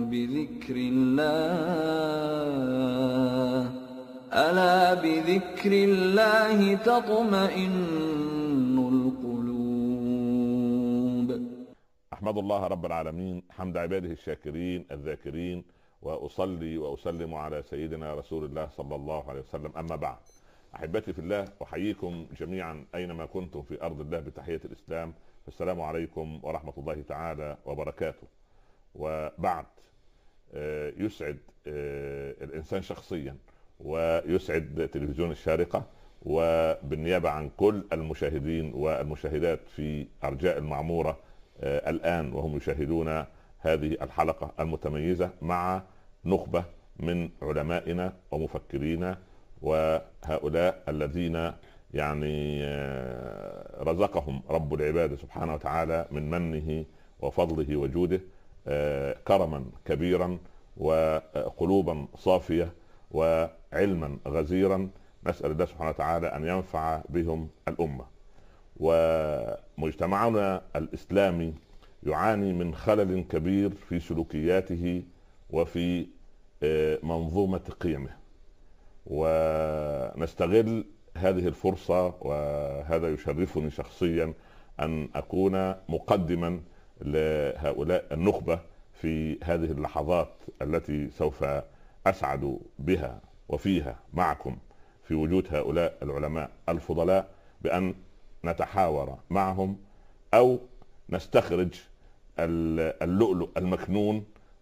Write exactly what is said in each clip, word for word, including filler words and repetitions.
بذكر الله ألا بذكر الله تطمئن القلوب. أحمد الله رب العالمين حمد عباده الشاكرين الذاكرين، وأصلي وأسلم على سيدنا رسول الله صلى الله عليه وسلم. أما بعد، أحبتي في الله، أحييكم جميعا أينما كنتم في أرض الله بتحية الإسلام. السلام عليكم ورحمة الله تعالى وبركاته. وبعد، يسعد الإنسان شخصيا ويسعد تلفزيون الشارقة وبالنيابة عن كل المشاهدين والمشاهدات في أرجاء المعمورة الآن وهم يشاهدون هذه الحلقة المتميزة مع نخبة من علمائنا ومفكرينا، وهؤلاء الذين يعني رزقهم رب العباد سبحانه وتعالى من منه وفضله وجوده كرما كبيرا وقلوبا صافية وعلما غزيرا. نسأل الله سبحانه وتعالى أن ينفع بهم الأمة. ومجتمعنا الإسلامي يعاني من خلل كبير في سلوكياته وفي منظومة قيمه، ونستغل هذه الفرصة، وهذا يشرفني شخصيا أن أكون مقدما لهؤلاء النخبة في هذه اللحظات التي سوف أسعد بها وفيها معكم في وجود هؤلاء العلماء الفضلاء، بأن نتحاور معهم أو نستخرج اللؤلؤ المكنون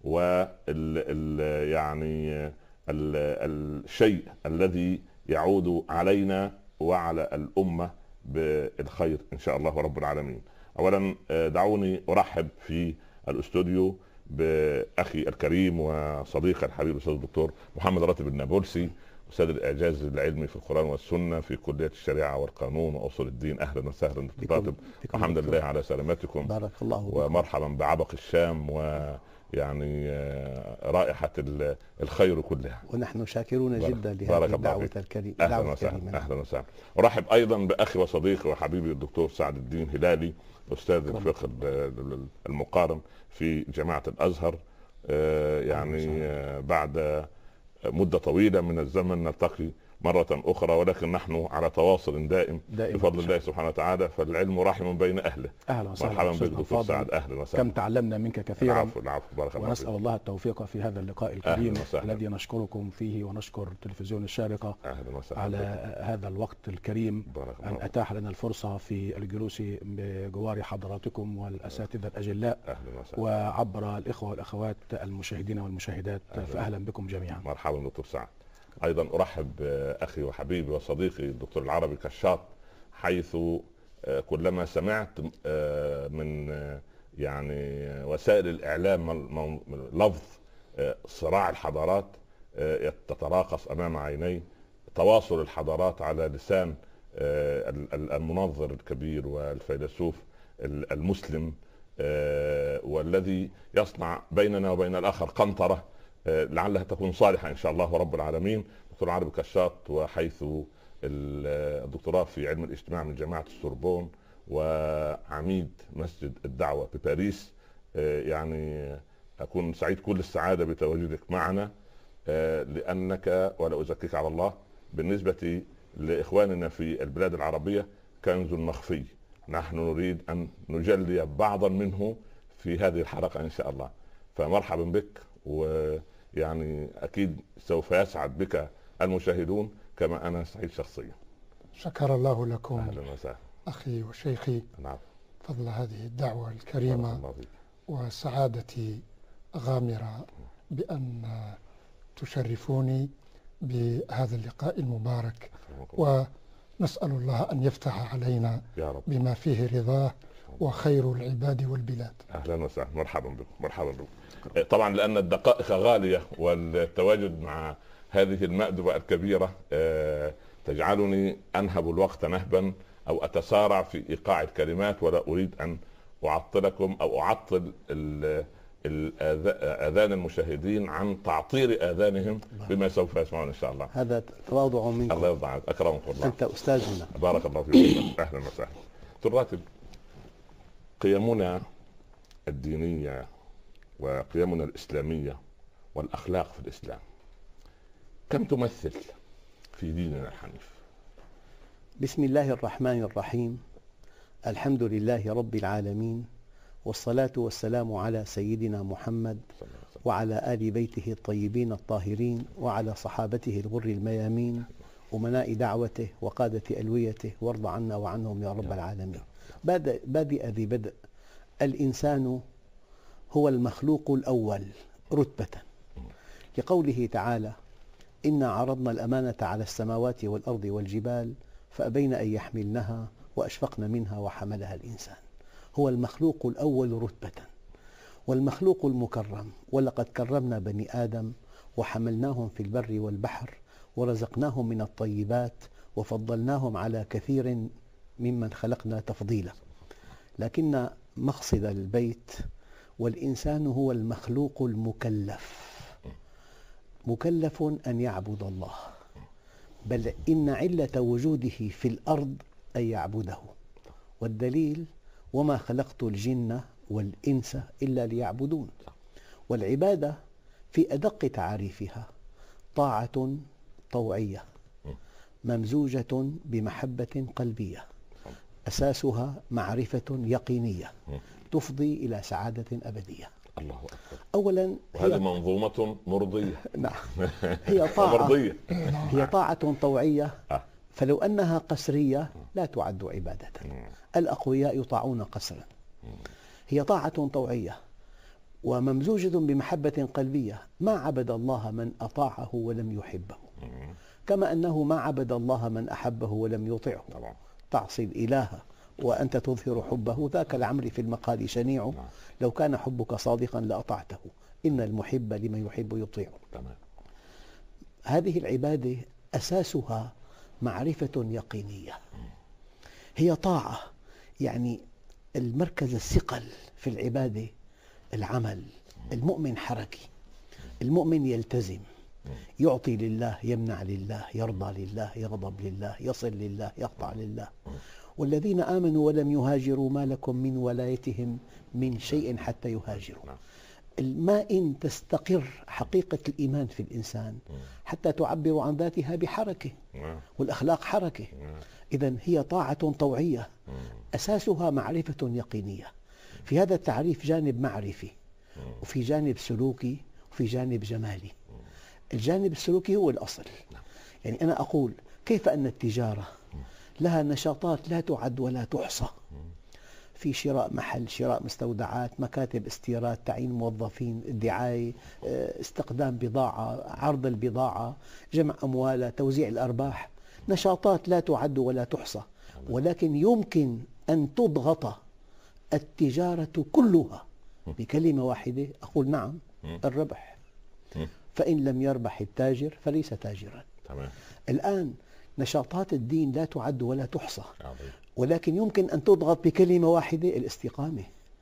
وال يعني ال الشيء الذي يعود علينا وعلى الأمة بالخير إن شاء الله رب العالمين. أولا دعوني أرحب في الاستوديو بأخي الكريم وصديقي الحبيب الأستاذ الدكتور محمد راتب النابلسي، أستاذ الإعجاز العلمي في القرآن والسنة في كلية الشريعة والقانون وأصول الدين. أهلا وسهلا دكتور راتب، الحمد لله على سلامتكم. بارك الله بكم. ومرحبا بعبق الشام ويعني رائحة الخير كلها، ونحن شاكرون جدا لهذه الدعوة الكريمة. أهلا وسهلا. أهلا وسهلا. أرحب أيضا بأخي وصديقي وحبيبي الدكتور سعد الدين هلالي، أستاذ الفقه المقارن في جامعة الأزهر. يعني بعد مدة طويلة من الزمن نلتقي مرة أخرى، ولكن نحن على تواصل دائم بفضل الله سبحانه وتعالى، فالعلم رحم بين أهله. أهلا وسهلا. مرحبا بك دكتور سعد. أهلا وسهلا. كم تعلمنا منك كثيرا. العفو العفو. بارك الله ونسأل الله التوفيق في هذا اللقاء الكريم الذي نشكركم فيه، ونشكر تلفزيون الشارقة أهلا وسهلا على بك. هذا الوقت الكريم أن أتاح لنا الفرصة في الجلوس بجوار حضراتكم والأساتذة الأجلاء. أهلا وسهلا. وعبر الإخوة والأخوات المشاهدين والمشاهدات. أهلا. فأهلا بكم جميعا. مرحبا دكتور سعد. أيضا أرحب بأخي وحبيبي وصديقي الدكتور العربي كشاط، حيث كلما سمعت من يعني وسائل الإعلام لفظ صراع الحضارات تتراقص أمام عيني، تواصل الحضارات على لسان المنظر الكبير والفيلسوف المسلم، والذي يصنع بيننا وبين الآخر قنطرة لعلها تكون صالحة إن شاء الله رب العالمين. دكتور عربي كشاط، وحيث الدكتوراه في علم الاجتماع من جامعة السوربون وعميد مسجد الدعوة بباريس، يعني أكون سعيد كل السعادة بتواجدك معنا، لأنك ولا أزكيك على الله بالنسبة لإخواننا في البلاد العربية كنز مخفي، نحن نريد أن نجلي بعضا منه في هذه الحلقة إن شاء الله. فمرحبا بك، ويعني أكيد سوف يسعد بك المشاهدون كما أنا سعيد شخصيا. شكر الله لكم. أهلا وسهلا أخي وشيخي. نعم. فضل هذه الدعوة الكريمة وسعادتي غامرة بأن تشرفوني بهذا اللقاء المبارك، ونسأل الله أن يفتح علينا يا رب بما فيه رضاه وخير العباد والبلاد. أهلا وسهلا. مرحبا بكم. مرحبا بكم. طبعا لأن الدقائق غالية، والتواجد مع هذه المأدبة الكبيرة تجعلني أنهب الوقت نهبا أو أتسارع في إيقاع الكلمات، ولا أريد أن أعطلكم أو أعطل آذان المشاهدين عن تعطير آذانهم بما سوف يسمعون إن شاء الله. هذا تواضع منكم. الله يرضى عنك. أكرمك الله. أنت أستاذنا. بارك الله فيك. أهلا وسهلا. دكتور راتب، قيمنا الدينية وقيمنا الإسلامية والأخلاق في الإسلام كم تمثل في ديننا الحنيف؟ بسم الله الرحمن الرحيم. الحمد لله رب العالمين، والصلاة والسلام على سيدنا محمد وعلى آل بيته الطيبين الطاهرين وعلى صحابته الغر الميامين أمناء دعوته وقادة ألويته، وارض عنا وعنهم يا رب العالمين. بادئ ذي بدء، الإنسان هو المخلوق الأول رتبة، لقوله تعالى: إنا عرضنا الأمانة على السماوات والأرض والجبال فأبين أن يحملنها وأشفقن منها وحملها الإنسان. هو المخلوق الأول رتبة والمخلوق المكرم. ولقد كرمنا بني آدم وحملناهم في البر والبحر ورزقناهم من الطيبات وفضلناهم على كثير ممن خلقنا تفضيلا. لكن مقصد البيت: والإنسان هو المخلوق المكلف، مكلف أن يعبد الله، بل إن علة وجوده في الأرض أن يعبده. والدليل: وما خلقت الجن والإنس إلا ليعبدون. والعبادة في أدق تعاريفها طاعة طوعية ممزوجة بمحبة قلبية، أساسها معرفة يقينية تفضي إلى سعادة أبدية. الله أكبر. أولا هذه منظومة مرضية. نعم. هي طاعة مرضية. هي طاعة طوعية، فلو أنها قسرية لا تعد عبادة. الأقوياء يطاعون قسرا. هي طاعة طوعية وممزوجة بمحبة قلبية. ما عبد الله من أطاعه ولم يحبه، كما أنه ما عبد الله من أحبه ولم يطعه. تعصي الإله وأنت تظهر حبه، ذاك العمر في المقال شنيع، لو كان حبك صادقا لأطعته، إن المحب لمن يحب يطيع. هذه العبادة أساسها معرفة يقينية، هي طاعة. يعني المركز الثقل في العبادة العمل. المؤمن حركي، المؤمن يلتزم، يعطي لله، يمنع لله، يرضى لله، يغضب لله، يصل لله، يقطع لله. والذين آمنوا ولم يهاجروا ما لكم من ولايتهم من شيء حتى يهاجروا. ما إن تستقر حقيقة الإيمان في الإنسان حتى تعبر عن ذاتها بحركة، والأخلاق حركة. إذن هي طاعة طوعية أساسها معرفة يقينية. في هذا التعريف جانب معرفي، وفي جانب سلوكي، وفي جانب جمالي. الجانب السلوكي هو الأصل. يعني أنا أقول: كيف أن التجارة لها نشاطات لا تعد ولا تحصى، في شراء محل، شراء مستودعات، مكاتب استيراد، تعيين موظفين، الدعاية، استخدام بضاعة، عرض البضاعة، جمع أموال، توزيع الأرباح، نشاطات لا تعد ولا تحصى. ولكن يمكن أن تضغط التجارة كلها بكلمة واحدة، أقول: نعم، الربح. فإن لم يربح التاجر فليس تاجرا. الآن نشاطات الدين لا تعد ولا تحصى، ولكن يمكن أن تضغط بكلمة واحدة: الاستقامة.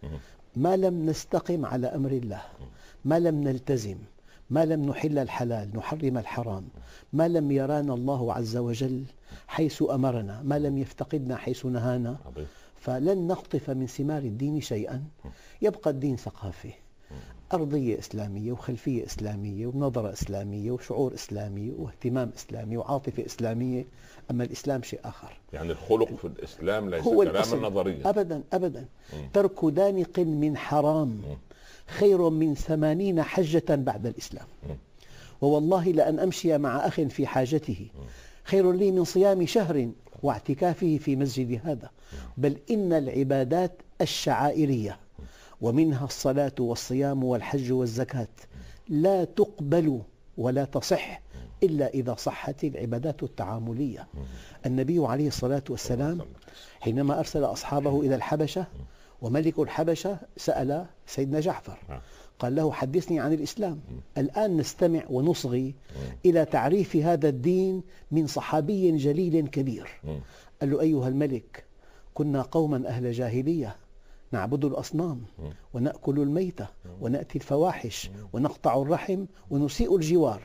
ما لم نستقم على أمر الله، ما لم نلتزم، ما لم نحل الحلال نحرم الحرام، ما لم يرانا الله عز وجل حيث أمرنا، ما لم يفتقدنا حيث نهانا، فلن نقطف من ثمار الدين شيئا. يبقى الدين ثقافة، أرضية إسلامية وخلفية إسلامية ونظرة إسلامية وشعور إسلامي واهتمام إسلامي وعاطفة إسلامية. أما الإسلام شيء آخر. يعني الخلق في الإسلام ليس كلاما نظريا. أبدا أبدا. ترك دانق من حرام خير من ثمانين حجة بعد الإسلام. ووالله لأن أمشي مع أخ في حاجته خير لي من صيام شهر واعتكافه في مسجد هذا. بل إن العبادات الشعائرية ومنها الصلاة والصيام والحج والزكاة لا تقبل ولا تصح إلا إذا صحت العبادات التعاملية. النبي عليه الصلاة والسلام حينما أرسل أصحابه إلى الحبشة وملك الحبشة سأل سيدنا جعفر، قال له: حدثني عن الإسلام. الآن نستمع ونصغي إلى تعريف هذا الدين من صحابي جليل كبير. قال له: أيها الملك، كنا قوما أهل جاهلية نعبد الأصنام ونأكل الميتة ونأتي الفواحش ونقطع الرحم ونسيء الجوار،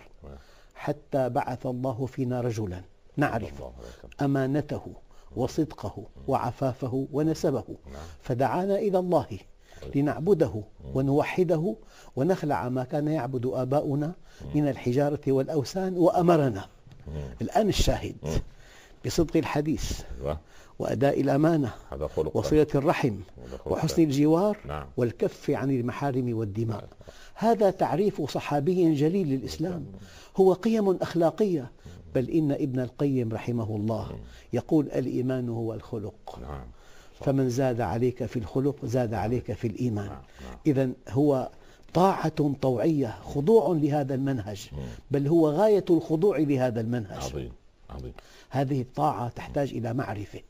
حتى بعث الله فينا رجلا نعرف أمانته وصدقه وعفافه ونسبه، فدعانا إلى الله لنعبده ونوحده ونخلع ما كان يعبد آباؤنا من الحجارة والأوثان وأمرنا. الآن الشاهد بصدق الحديث وأداء الأمانة وصلة الرحم وحسن الجوار والكف عن المحارم والدماء. هذا تعريف صحابي جليل للإسلام، هو قيم أخلاقية. بل إن ابن القيم رحمه الله يقول الإيمان هو الخلق، فمن زاد عليك في الخلق زاد عليك في الإيمان. إذن هو طاعة طوعية، خضوع لهذا المنهج، بل هو غاية الخضوع لهذا المنهج. عظيم. عظيم. هذه الطاعة تحتاج إلى معرفة،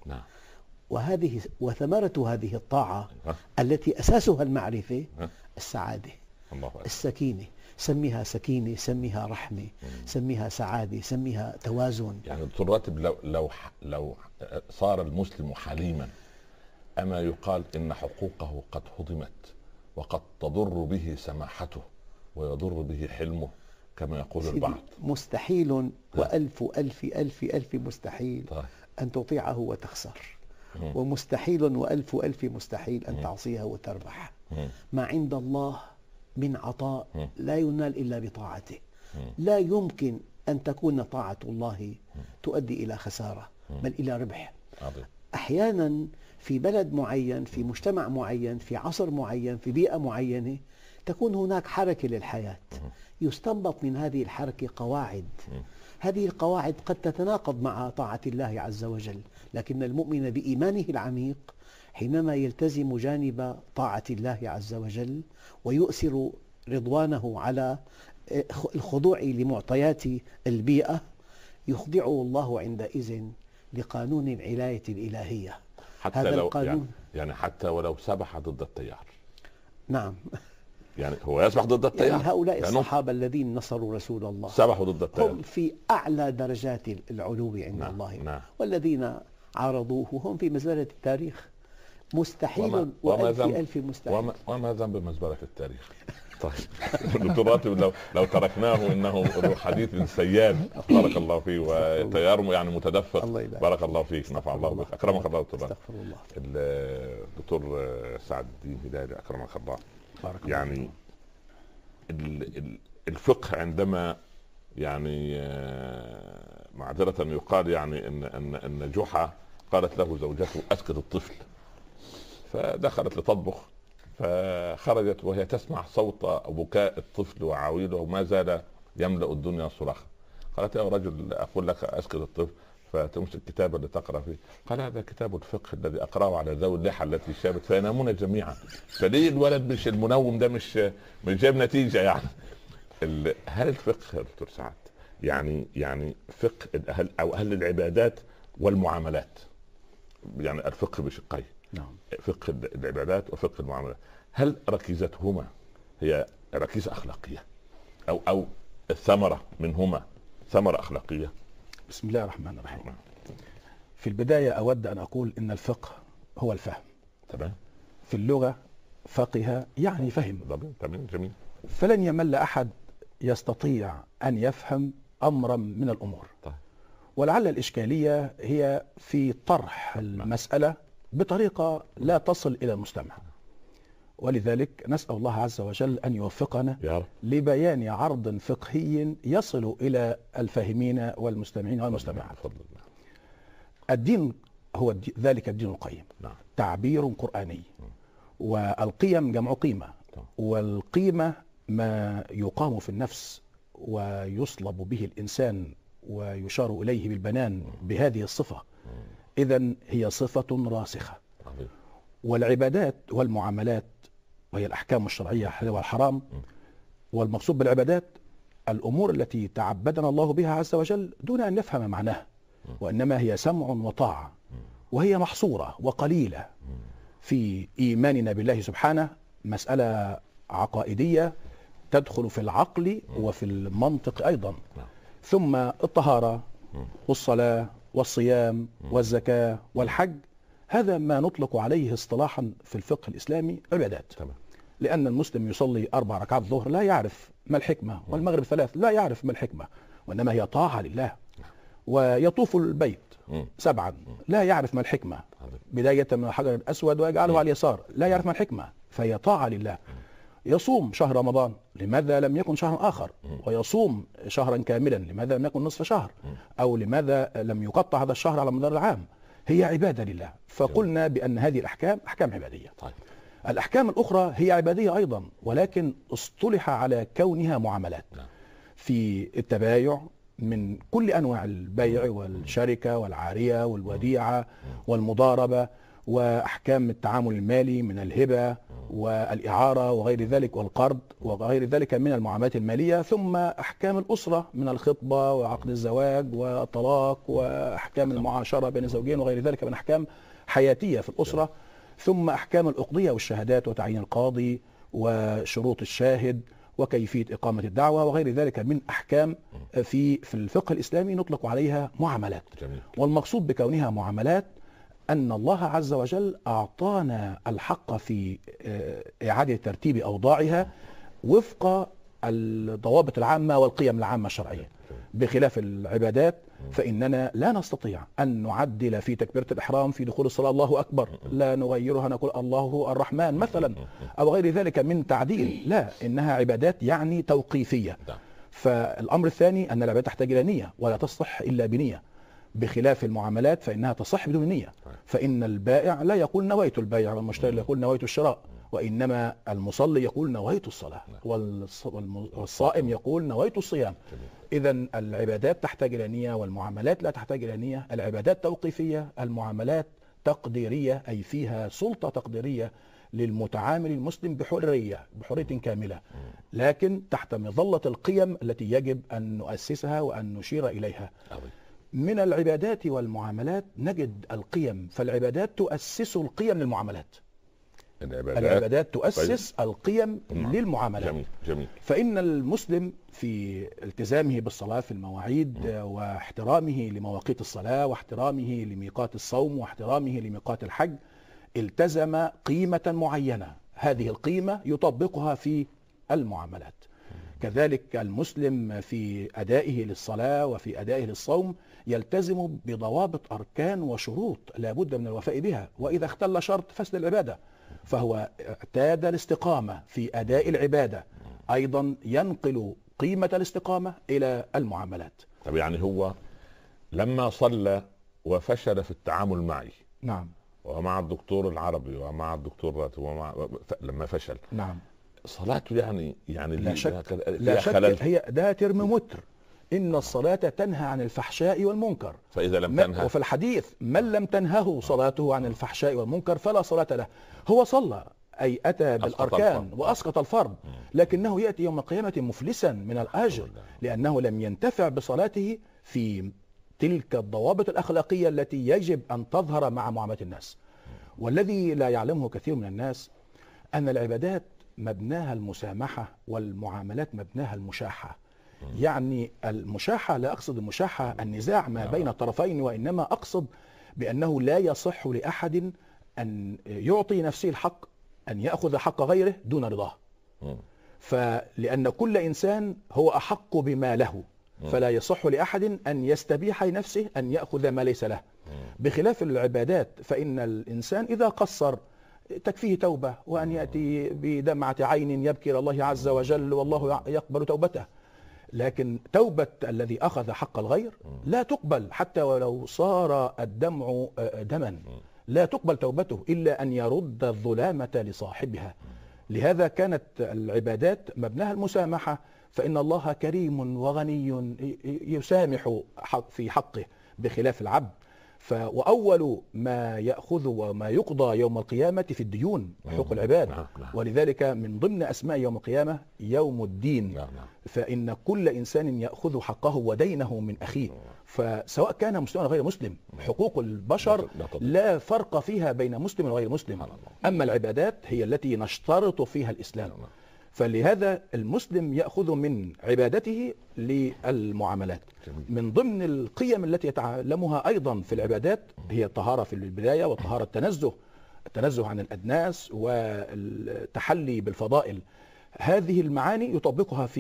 وهذه وثمرة هذه الطاعة التي أساسها المعرفة السعادة، السكينة. سميها سكينة، سميها رحمة، سميها سعادة، سميها توازن. يعني دكتور راتب، لو لو لو صار المسلم حليما، أما يقال إن حقوقه قد هضمت وقد تضر به سماحته ويضر به حلمه كما يقول البعض؟ مستحيل وألف ألف ألف ألف مستحيل طيب. أن تطيعه وتخسر، مم. ومستحيل وألف ألف مستحيل أن تعصيه وتربح. مم. ما عند الله من عطاء لا ينال إلا بطاعته. لا يمكن أن تكون طاعة الله تؤدي إلى خسارة بل إلى ربح. أحيانا في بلد معين، في مجتمع معين، في عصر معين، في بيئة معينة تكون هناك حركة للحياة، يستنبط من هذه الحركة قواعد. هذه القواعد قد تتناقض مع طاعة الله عز وجل، لكن المؤمن بإيمانه العميق حينما يلتزم جانب طاعة الله عز وجل ويؤثر رضوانه على الخضوع لمعطيات البيئة، يخضعه الله عندئذ لقانون العناية الإلهية. حتى هذا لو القانون يعني, يعني حتى ولو سبح ضد التيار. نعم، يعني هو يسبح ضد التيار. يعني هؤلاء يعني الصحابة الذين نصروا رسول الله سبحوا ضد التيار، هم في أعلى درجات العلو عند نعم. الله نعم. والذين عارضوه هم في مزبلة التاريخ. مستحيل وما وألف وما ألف مستحيل. وما, وما ذنب مزبلة التاريخ؟ طيب دكتور راتب، لو لو تركناه انه حديث سياد بارك الله فيه وتيار يعني متدفق بارك الله فيك، نفع الله بك، اكرمك الله. دكتور الدكتور سعد الدين هلالي اكرمك الله. يعني الفقه عندما يعني معذرة يقال يعني ان ان ان جحا قالت له زوجته اسكت الطفل، فدخلت لتطبخ فخرجت وهي تسمع صوت بكاء الطفل وعويله وما زال يملأ الدنيا صراخا. قالت يا رجل اقول لك اسكت الطفل، فتمسك الكتاب اللي تقرا فيه. قال هذا كتاب الفقه الذي اقراه على ذوي اللحى التي شابت فينامون جميعا، فليه الولد مش المنوم ده مش مش جايب نتيجه يعني. هل الفقه يا دكتور سعد يعني يعني فقه هل او هل العبادات والمعاملات، يعني الفقه بشقين، نعم، فقه العبادات وفقه المعاملات، هل ركيزتهما هي ركيزة أخلاقية أو أو الثمرة منهما ثمرة أخلاقية؟ بسم الله الرحمن الرحيم. في البداية أود أن أقول إن الفقه هو الفهم. تمام. في اللغة فقه يعني فهم. تمام جميل. فلن يمل أحد يستطيع أن يفهم أمرا من الأمور. طيب. ولعل الإشكالية هي في طرح المسألة بطريقة لا تصل إلى المستمع، ولذلك نسأل الله عز وجل أن يوفقنا لبيان عرض فقهي يصل إلى الفاهمين والمستمعين والمستمعات. الدين هو الدين، ذلك الدين القيم، تعبير قرآني، والقيم جمع قيمة، والقيمة ما يقام في النفس ويصلب به الإنسان ويشار إليه بالبنان بهذه الصفة. إذن هي صفة راسخة. والعبادات والمعاملات وهي الأحكام الشرعية الحلال والحرام، والمقصود بالعبادات الأمور التي تعبدنا الله بها عز وجل دون أن نفهم معناها، وإنما هي سمع وطاعة، وهي محصورة وقليلة في إيماننا بالله سبحانه، مسألة عقائدية تدخل في العقل وفي المنطق أيضا. ثم الطهارة والصلاة والصيام والزكاة والحج، هذا ما نطلق عليه اصطلاحا في الفقه الإسلامي عبادات. لأن المسلم يصلي أربع ركعات الظهر لا يعرف ما الحكمة، والمغرب ثلاث لا يعرف ما الحكمة، وإنما هي طاعة لله. ويطوف البيت سبعا لا يعرف ما الحكمة، بداية من الحجر الأسود ويجعله على اليسار لا يعرف ما الحكمة، فهي طاعة لله. يصوم شهر رمضان، لماذا لم يكن شهرا آخر؟ ويصوم شهرا كاملا، لماذا لم يكن نصف شهر؟ أو لماذا لم يقطع هذا الشهر على مدار العام؟ هي عبادة لله، فقلنا بأن هذه الأحكام أحكام عبادية. طيب. الأحكام الأخرى هي عبادية أيضا، ولكن اصطلح على كونها معاملات. في التبايع من كل أنواع البيع والشركة والعارية والوديعة والمضاربة، وأحكام التعامل المالي من الهبة والإعارة وغير ذلك والقرض وغير ذلك من المعاملات المالية، ثم أحكام الأسرة من الخطبة وعقد الزواج والطلاق وأحكام المعاشرة بين الزوجين وغير ذلك من أحكام حياتية في الأسرة، ثم أحكام الأقضية والشهادات وتعيين القاضي وشروط الشاهد وكيفية إقامة الدعوة وغير ذلك من أحكام في في الفقه الإسلامي نطلق عليها معاملات. جميل. والمقصود بكونها معاملات أن الله عز وجل أعطانا الحق في إعادة ترتيب أوضاعها وفق الضوابط العامة والقيم العامة الشرعية، بخلاف العبادات فإننا لا نستطيع أن نعدل في تكبيرة الإحرام في دخول الصلاة الله أكبر، لا نغيرها نقول الله الرحمن مثلا أو غير ذلك من تعديل، لا، إنها عبادات يعني توقيفية. فالأمر الثاني أن العبادات تحتاج إلى نية ولا تصح إلا بنية، بخلاف المعاملات فإنها تصح بدون نية. فإن البائع لا يقول نويت البيع والمشتري لا يقول نويت الشراء، وإنما المصلي يقول نويت الصلاة والصائم يقول نويت الصيام. إذا العبادات تحتاج إلى نية والمعاملات لا تحتاج إلى نية. العبادات توقيفية، المعاملات تقديرية، أي فيها سلطة تقديرية للمتعامل المسلم بحرية بحرية كاملة، لكن تحت مظلة القيم التي يجب أن نؤسسها وأن نشير إليها. من العبادات والمعاملات نجد القيم، فالعبادات تؤسس القيم للمعاملات. العبادات, العبادات تؤسس طيب. القيم نعم. للمعاملات. جميل. جميل. فإن المسلم في التزامه بالصلاة في المواعيد م. واحترامه لمواقيت الصلاة واحترامه لميقات الصوم واحترامه لميقات الحج التزم قيمة معينة، هذه القيمة يطبقها في المعاملات. كذلك المسلم في أدائه للصلاة وفي أدائه للصوم يلتزم بضوابط أركان وشروط لا بد من الوفاء بها، وإذا اختل شرط فسد العبادة، فهو اعتاد الاستقامة في أداء العبادة، أيضا ينقل قيمة الاستقامة إلى المعاملات. طب يعني هو لما صلى وفشل في التعامل معي، نعم، ومع الدكتور العربي ومع الدكتور ومع لما فشل، نعم، صلاته يعني يعني لا شك, لا شك هي ده ترمومتر، إن الصلاة تنهى عن الفحشاء والمنكر، فإذا لم تنهى، وفي الحديث من لم تنهه صلاته عن الفحشاء والمنكر فلا صلاة له. هو صلى أي أتى بالأركان وأسقط الفرض، لكنه يأتي يوم القيامة مفلسا من الأجر لأنه لم ينتفع بصلاته في تلك الضوابط الأخلاقية التي يجب أن تظهر مع معاملة الناس. والذي لا يعلمه كثير من الناس أن العبادات مبناها المسامحة والمعاملات مبناها المشاحة. يعني المشاحة لا أقصد المشاحة النزاع ما بين الطرفين، وإنما أقصد بأنه لا يصح لأحد أن يعطي نفسه الحق أن يأخذ حق غيره دون رضاه، فلأن كل إنسان هو أحق بما له، فلا يصح لأحد أن يستبيح لنفسه أن يأخذ ما ليس له. بخلاف العبادات فإن الإنسان إذا قصر تكفيه توبة، وأن يأتي بدمعة عين يبكي إلى الله عز وجل والله يقبل توبته. لكن توبة الذي أخذ حق الغير لا تقبل، حتى ولو صار الدمع دما لا تقبل توبته إلا أن يرد الظلامة لصاحبها. لهذا كانت العبادات مبناها المسامحة، فإن الله كريم وغني يسامح في حقه بخلاف العبد. وأول ما يأخذ وما يقضى يوم القيامة في الديون حقوق العباد، ولذلك من ضمن أسماء يوم القيامة يوم الدين، فإن كل إنسان يأخذ حقه ودينه من أخيه، فسواء كان مسلم أو غير مسلم حقوق البشر لا فرق فيها بين مسلم وغير مسلم. أما العبادات هي التي نشترط فيها الإسلام، فلهذا المسلم يأخذ من عبادته للمعاملات. من ضمن القيم التي يتعلمها أيضا في العبادات هي الطهارة في البداية، والطهارة التنزه التنزه عن الأدناس والتحلي بالفضائل. هذه المعاني يطبقها في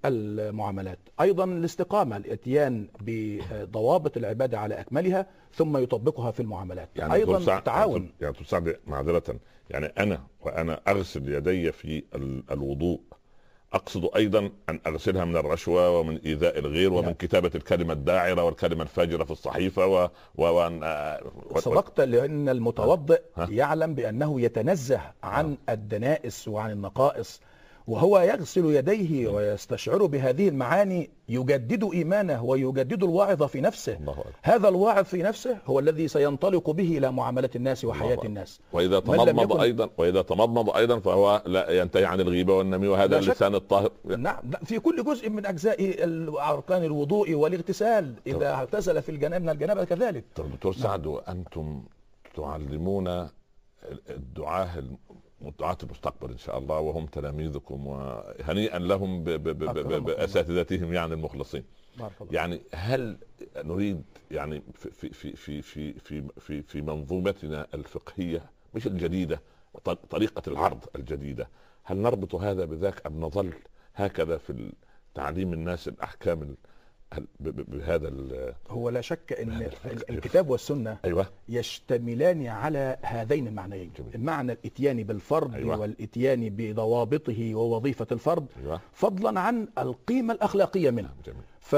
المعاملات. أيضا الاستقامة، الاتيان بضوابط العبادة على أكملها ثم يطبقها في المعاملات. يعني أيضا التعاون. يعني تساعد معذرة، يعني أنا وأنا أغسل يدي في الوضوء أقصد أيضا أن أغسلها من الرشوة ومن إيذاء الغير ومن كتابة الكلمة الداعرة والكلمة الفاجرة في الصحيفة و... و... و... صدقت، لأن المتوضئ يعلم بأنه يتنزه عن الدنائس وعن النقائص، وهو يغسل يديه ويستشعر بهذه المعاني يجدد إيمانه ويجدد الواعظ في نفسه. هذا الواعظ في نفسه هو الذي سينطلق به إلى معاملة الناس وحياة الناس. وإذا تمضمض يكن... أيضا وإذا تمضمض أيضا فهو لا ينتهي عن الغيبة والنمي، وهذا اللسان الطاهر. نعم، في كل جزء من أجزاء أركان الوضوء والاغتسال، إذا اغتسل في الجناب من الجنابة كذلك. دكتور سعد، وأنتم تعلمون الدعاة دعاة المستقبل إن شاء الله وهم تلاميذكم، وهنيئا لهم بأساتذتهم يعني المخلصين. يعني هل نريد يعني في في في في في في في منظومتنا الفقهية مش الجديدة، طريقة العرض الجديدة، هل نربط هذا بذاك أم نظل هكذا في تعليم الناس الأحكام بهذا؟ هو لا شك ان الكتاب والسنه أيوة. يشتملان على هذين المعنيين، معنى الاتيان بالفرض أيوة. والاتيان بضوابطه ووظيفه الفرض أيوة. فضلا عن القيمه الاخلاقيه منه. جميل.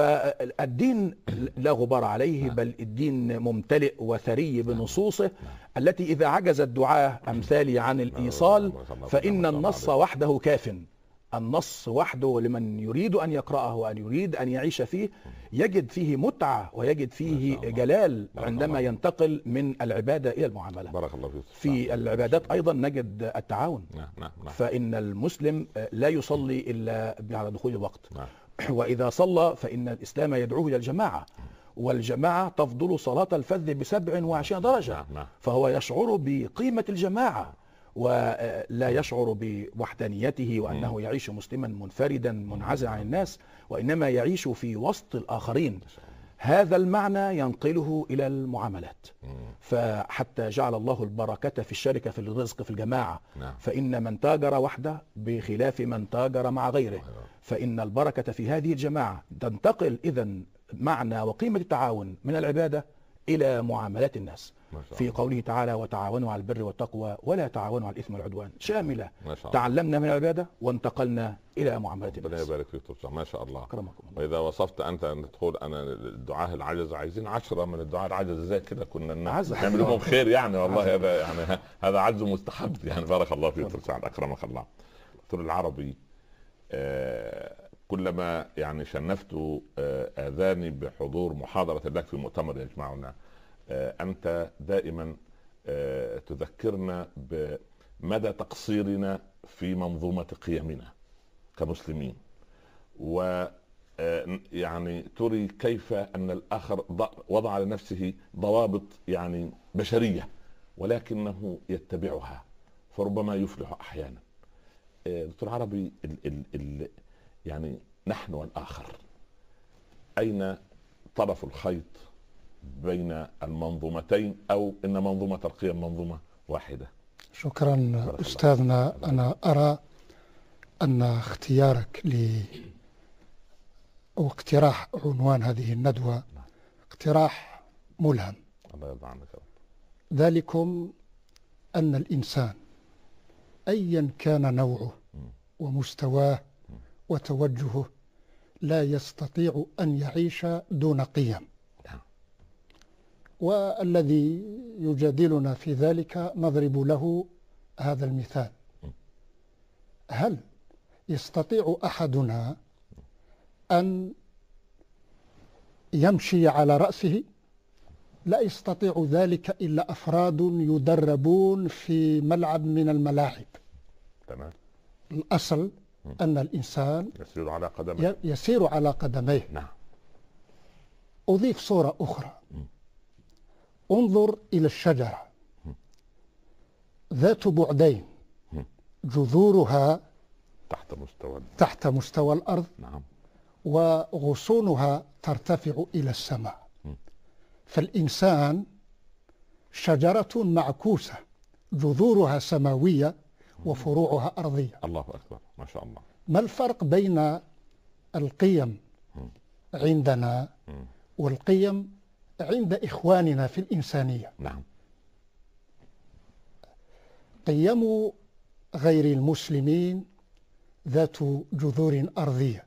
فالدين لا غبار عليه، بل الدين ممتلئ وثري بنصوصه التي اذا عجز الدعاة امثالي عن الايصال فان النص وحده كاف. النص وحده لمن يريد أن يقرأه وأن يريد أن يعيش فيه يجد فيه متعة ويجد فيه جلال عندما ينتقل من العبادة إلى المعاملة. بارك الله فيك. في العبادات أيضا نجد التعاون. نعم نعم نعم. فإن المسلم لا يصلي إلا على دخول الوقت. نعم. وإذا صلى فإن الإسلام يدعوه إلى الجماعة، والجماعة تفضل صلاة الفذ بسبع وعشرين درجة. نعم نعم. فهو يشعر بقيمة الجماعة ولا يشعر بوحدانيته وأنه يعيش مسلما منفردا منعزلا عن الناس، وإنما يعيش في وسط الآخرين. هذا المعنى ينقله إلى المعاملات. فحتى جعل الله البركة في الشركة في الرزق في الجماعة. فإن من تاجر وحده بخلاف من تاجر مع غيره، فإن البركة في هذه الجماعة. تنتقل إذن معنى وقيمة التعاون من العبادة إلى معاملات الناس في قوله تعالى وتعاونوا على البر والتقوى ولا تعاونوا على الإثم والعدوان، شاملة. تعلمنا من العبادة وانتقلنا إلى معاملات الناس. ربنا يبارك فيك دكتور، ما شاء الله. أكرمكم الله. وإذا وصفت أنت أن تقول أنا الدعاة العجز عايزين عشرة من الدعاة العجز زي كده كنا نعمل لهم خير يعني، والله هذا يعني هذا عجز مستحب يعني. بارك الله فيك دكتور سعد، أكرمك الله. دكتور العربي، آه كلما يعني شنفت آه آذاني بحضور محاضرة لك في مؤتمر يجمعنا، أنت دائما تذكرنا بمدى تقصيرنا في منظومة قيمنا كمسلمين، ويعني تري كيف أن الآخر وضع لنفسه ضوابط يعني بشرية ولكنه يتبعها فربما يفلح أحيانا. دكتور عربي، ال ال ال يعني نحن والآخر أين طرف الخيط بين المنظومتين، أو إن منظومة القيم منظومة واحدة؟ شكرا أستاذنا. أنا أرى أن اختيارك ل أو اقتراح عنوان هذه الندوة اقتراح ملهم. الله يرضى عنك. ذلكم أن الإنسان أيا كان نوعه ومستواه وتوجهه لا يستطيع أن يعيش دون قيم. والذي يجادلنا في ذلك نضرب له هذا المثال: هل يستطيع أحدنا أن يمشي على رأسه؟ لا يستطيع ذلك إلا أفراد يدربون في ملعب من الملاعب. تمام. الأصل أن الإنسان يسير على قدميه. يسير على قدميه. نعم. أضيف صورة أخرى. انظر إلى الشجرة ذات بعدين، جذورها تحت مستوى تحت مستوى الأرض. نعم. وغصونها ترتفع إلى السماء. فالإنسان شجرة معكوسة، جذورها سماوية وفروعها أرضية. الله أكبر، ما شاء الله. ما الفرق بين القيم عندنا والقيم عند إخواننا في الإنسانية. نعم. قيم غير المسلمين ذات جذور أرضية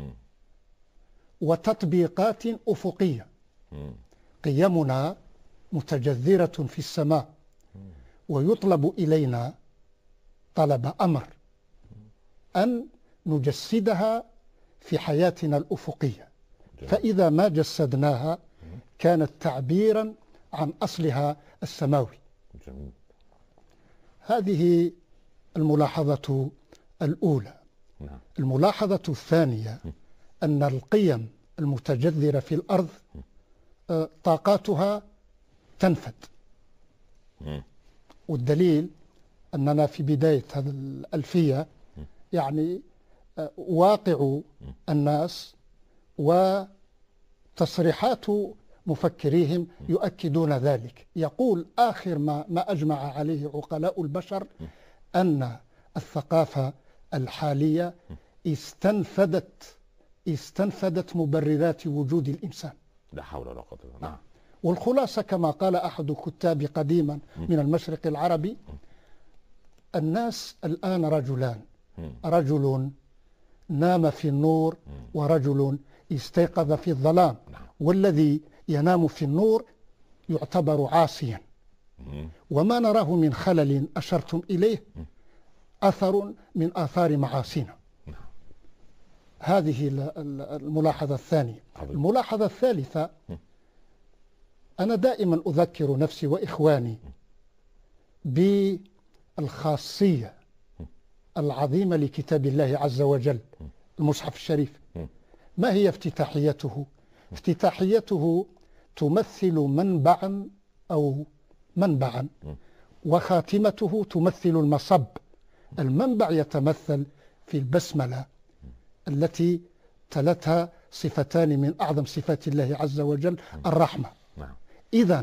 وتطبيقات أفقية. قيمنا متجذرة في السماء ويطلب إلينا طلب أمر أن نجسدها في حياتنا الأفقية، فإذا ما جسدناها كانت تعبيرا عن أصلها السماوي. هذه الملاحظة الأولى. الملاحظة الثانية أن القيم المتجذرة في الأرض طاقاتها تنفد، والدليل أننا في بداية هذه الألفية يعني واقع الناس وتصريحات مفكريهم يؤكدون ذلك. يقول آخر ما, ما أجمع عليه عقلاء البشر أن الثقافة الحالية استنفدت استنفدت مبررات وجود الإنسان. لا حول ولا قوة إلا بالله. والخلاصة كما قال أحد الكتاب قديما من المشرق العربي: الناس الآن رجلان، رجل نام في النور ورجل استيقظ في الظلام، والذي ينام في النور يعتبر عاصيا، وما نراه من خلل أشرتم إليه أثر من آثار معاصينا. هذه الملاحظة الثانية. الملاحظة الثالثة: أنا دائما أذكر نفسي وإخواني بالخاصية العظيمة لكتاب الله عز وجل، المصحف الشريف. ما هي افتتاحيته؟ افتتاحيته تمثل منبعا أو منبعا، وخاتمته تمثل المصب. المنبع يتمثل في البسملة التي تلتها صفتان من أعظم صفات الله عز وجل، الرحمة. إذن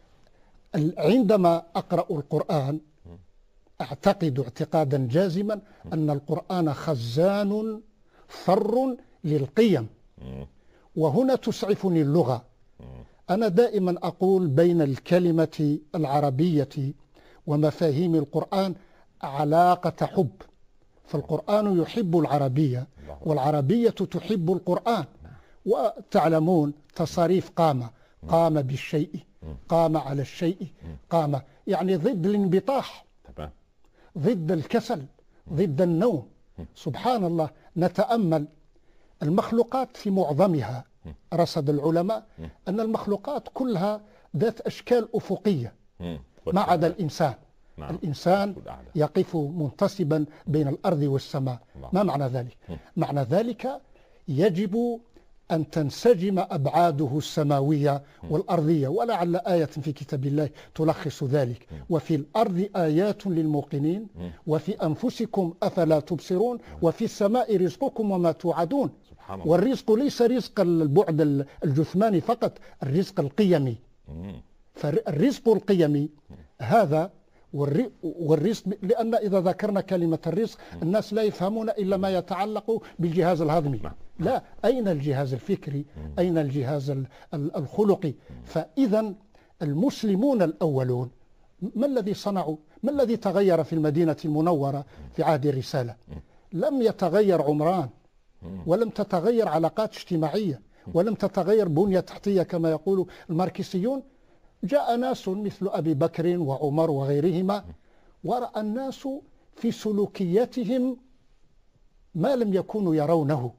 عندما أقرأ القرآن أعتقد اعتقادا جازما أن القرآن خزان ثر للقيم، وهنا تسعفني اللغة. أنا دائما أقول بين الكلمة العربية ومفاهيم القرآن علاقة حب، فالقرآن يحب العربية والعربية تحب القرآن. وتعلمون تصاريف قام، قام بالشيء، قام على الشيء، قام يعني ضد الانبطاح، ضد الكسل، ضد النوم. سبحان الله، نتأمل المخلوقات في معظمها، رصد العلماء أن المخلوقات كلها ذات أشكال أفقية ما عدا الإنسان. الإنسان يقف منتصبا بين الأرض والسماء. ما معنى ذلك؟ معنى ذلك يجب أن تنسجم أبعاده السماوية والأرضية، ولعل آية في كتاب الله تلخص ذلك: وفي الأرض آيات للموقنين وفي أنفسكم أفلا تبصرون وفي السماء رزقكم وما توعدون. والرزق ليس رزق البعد الجثماني فقط، الرزق القيمي. فالرزق القيمي هذا والرزق، لأن إذا ذكرنا كلمة الرزق الناس لا يفهمون إلا ما يتعلق بالجهاز الهضمي. لا، أين الجهاز الفكري؟ أين الجهاز الخلقي؟ فإذا المسلمون الأولون ما الذي صنعوا؟ ما الذي تغير في المدينة المنورة في عهد الرسالة؟ لم يتغير عمران، ولم تتغير علاقات اجتماعية، ولم تتغير بنية تحتية كما يقول الماركسيون. جاء ناس مثل أبي بكر وعمر وغيرهما، ورأى الناس في سلوكياتهم ما لم يكونوا يرونه.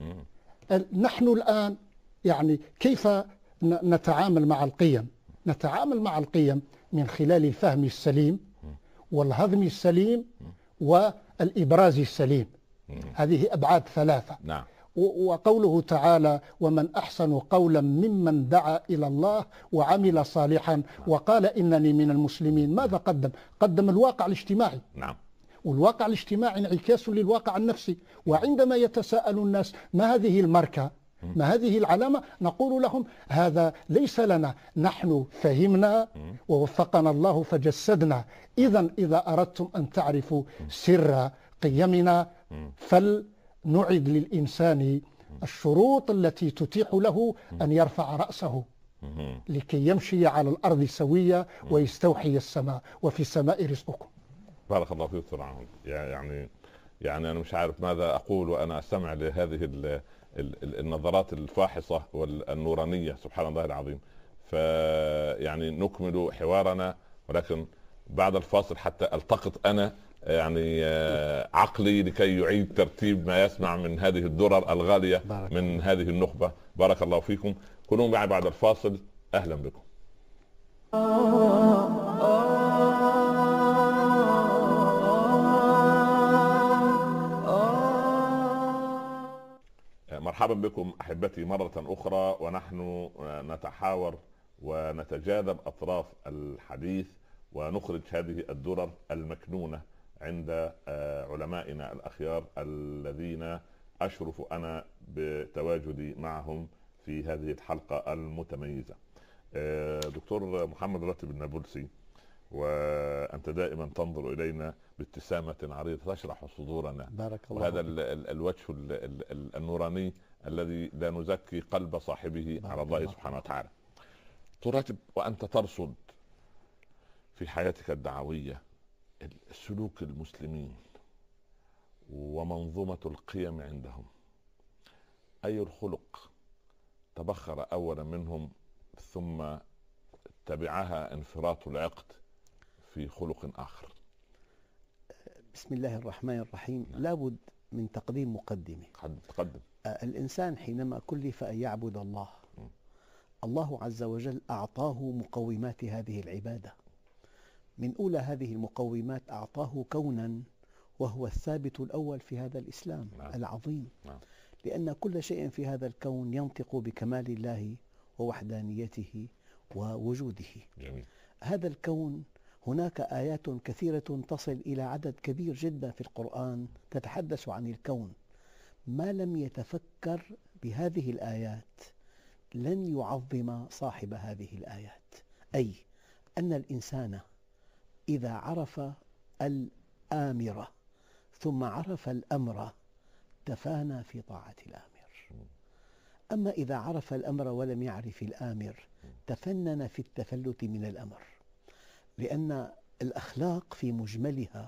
نحن الآن يعني كيف نتعامل مع القيم؟ نتعامل مع القيم من خلال الفهم السليم والهضم السليم والإبراز السليم. هذه أبعاد ثلاثة. نعم. وقوله تعالى: ومن أحسن قولا ممن دعا إلى الله وعمل صالحا وقال إنني من المسلمين. ماذا قدم؟ قدم الواقع الاجتماعي. نعم. والواقع الاجتماعي انعكاس للواقع النفسي. وعندما يتساءل الناس ما هذه الماركة، ما هذه العلامة، نقول لهم هذا ليس لنا، نحن فهمنا ووفقنا الله فجسدنا. إذن إذا أردتم أن تعرفوا سر قيمنا فلنعد للإنسان الشروط التي تتيح له أن يرفع رأسه لكي يمشي على الأرض سوية ويستوحي السماء، وفي السماء رزقكم. بارك الله فيك دكتور عمرو. يعني يعني انا مش عارف ماذا اقول وانا استمع لهذه ال ال النظرات الفاحصه والنورانيه، سبحان الله العظيم. فيعني نكمل حوارنا ولكن بعد الفاصل حتى التقط انا يعني عقلي لكي يعيد ترتيب ما يسمع من هذه الدرر الغاليه من هذه النخبه. بارك الله فيكم. كونوا معي بعد الفاصل. اهلا بكم. مرحبا بكم احبتي مره اخرى، ونحن نتحاور ونتجاذب اطراف الحديث ونخرج هذه الدرر المكنونه عند علمائنا الاخيار الذين اشرف انا بتواجدي معهم في هذه الحلقه المتميزه. دكتور محمد راتب النابلسي، وأنت دائما تنظر إلينا بابتسامة عريضة تشرح صدورنا. بارك الله. وهذا ال ال الوجه ال ال النوراني الذي لا نزكي قلب صاحبه على الله, الله سبحانه وتعالى. تراتب وأنت ترصد في حياتك الدعوية سلوك المسلمين ومنظومة القيم عندهم، أي الخلق تبخر أولا منهم ثم تبعها انفراط العقد في خلق آخر؟ بسم الله الرحمن الرحيم. لابد من تقديم مقدمة. تقدم. الإنسان حينما كلف أن يعبد الله، الله عز وجل أعطاه مقومات هذه العبادة. من أولى هذه المقومات أعطاه كونا، وهو الثابت الأول في هذا الإسلام نعم. العظيم نعم. لأن كل شيء في هذا الكون ينطق بكمال الله ووحدانيته ووجوده. جميل. هذا الكون هناك آيات كثيرة تصل إلى عدد كبير جدا في القرآن تتحدث عن الكون. ما لم يتفكر بهذه الآيات لن يعظم صاحب هذه الآيات، أي أن الإنسان إذا عرف الآمر ثم عرف الأمر تفانى في طاعة الآمر. أما إذا عرف الأمر ولم يعرف الآمر تفنن في التفلت من الأمر، لأن الأخلاق في مجملها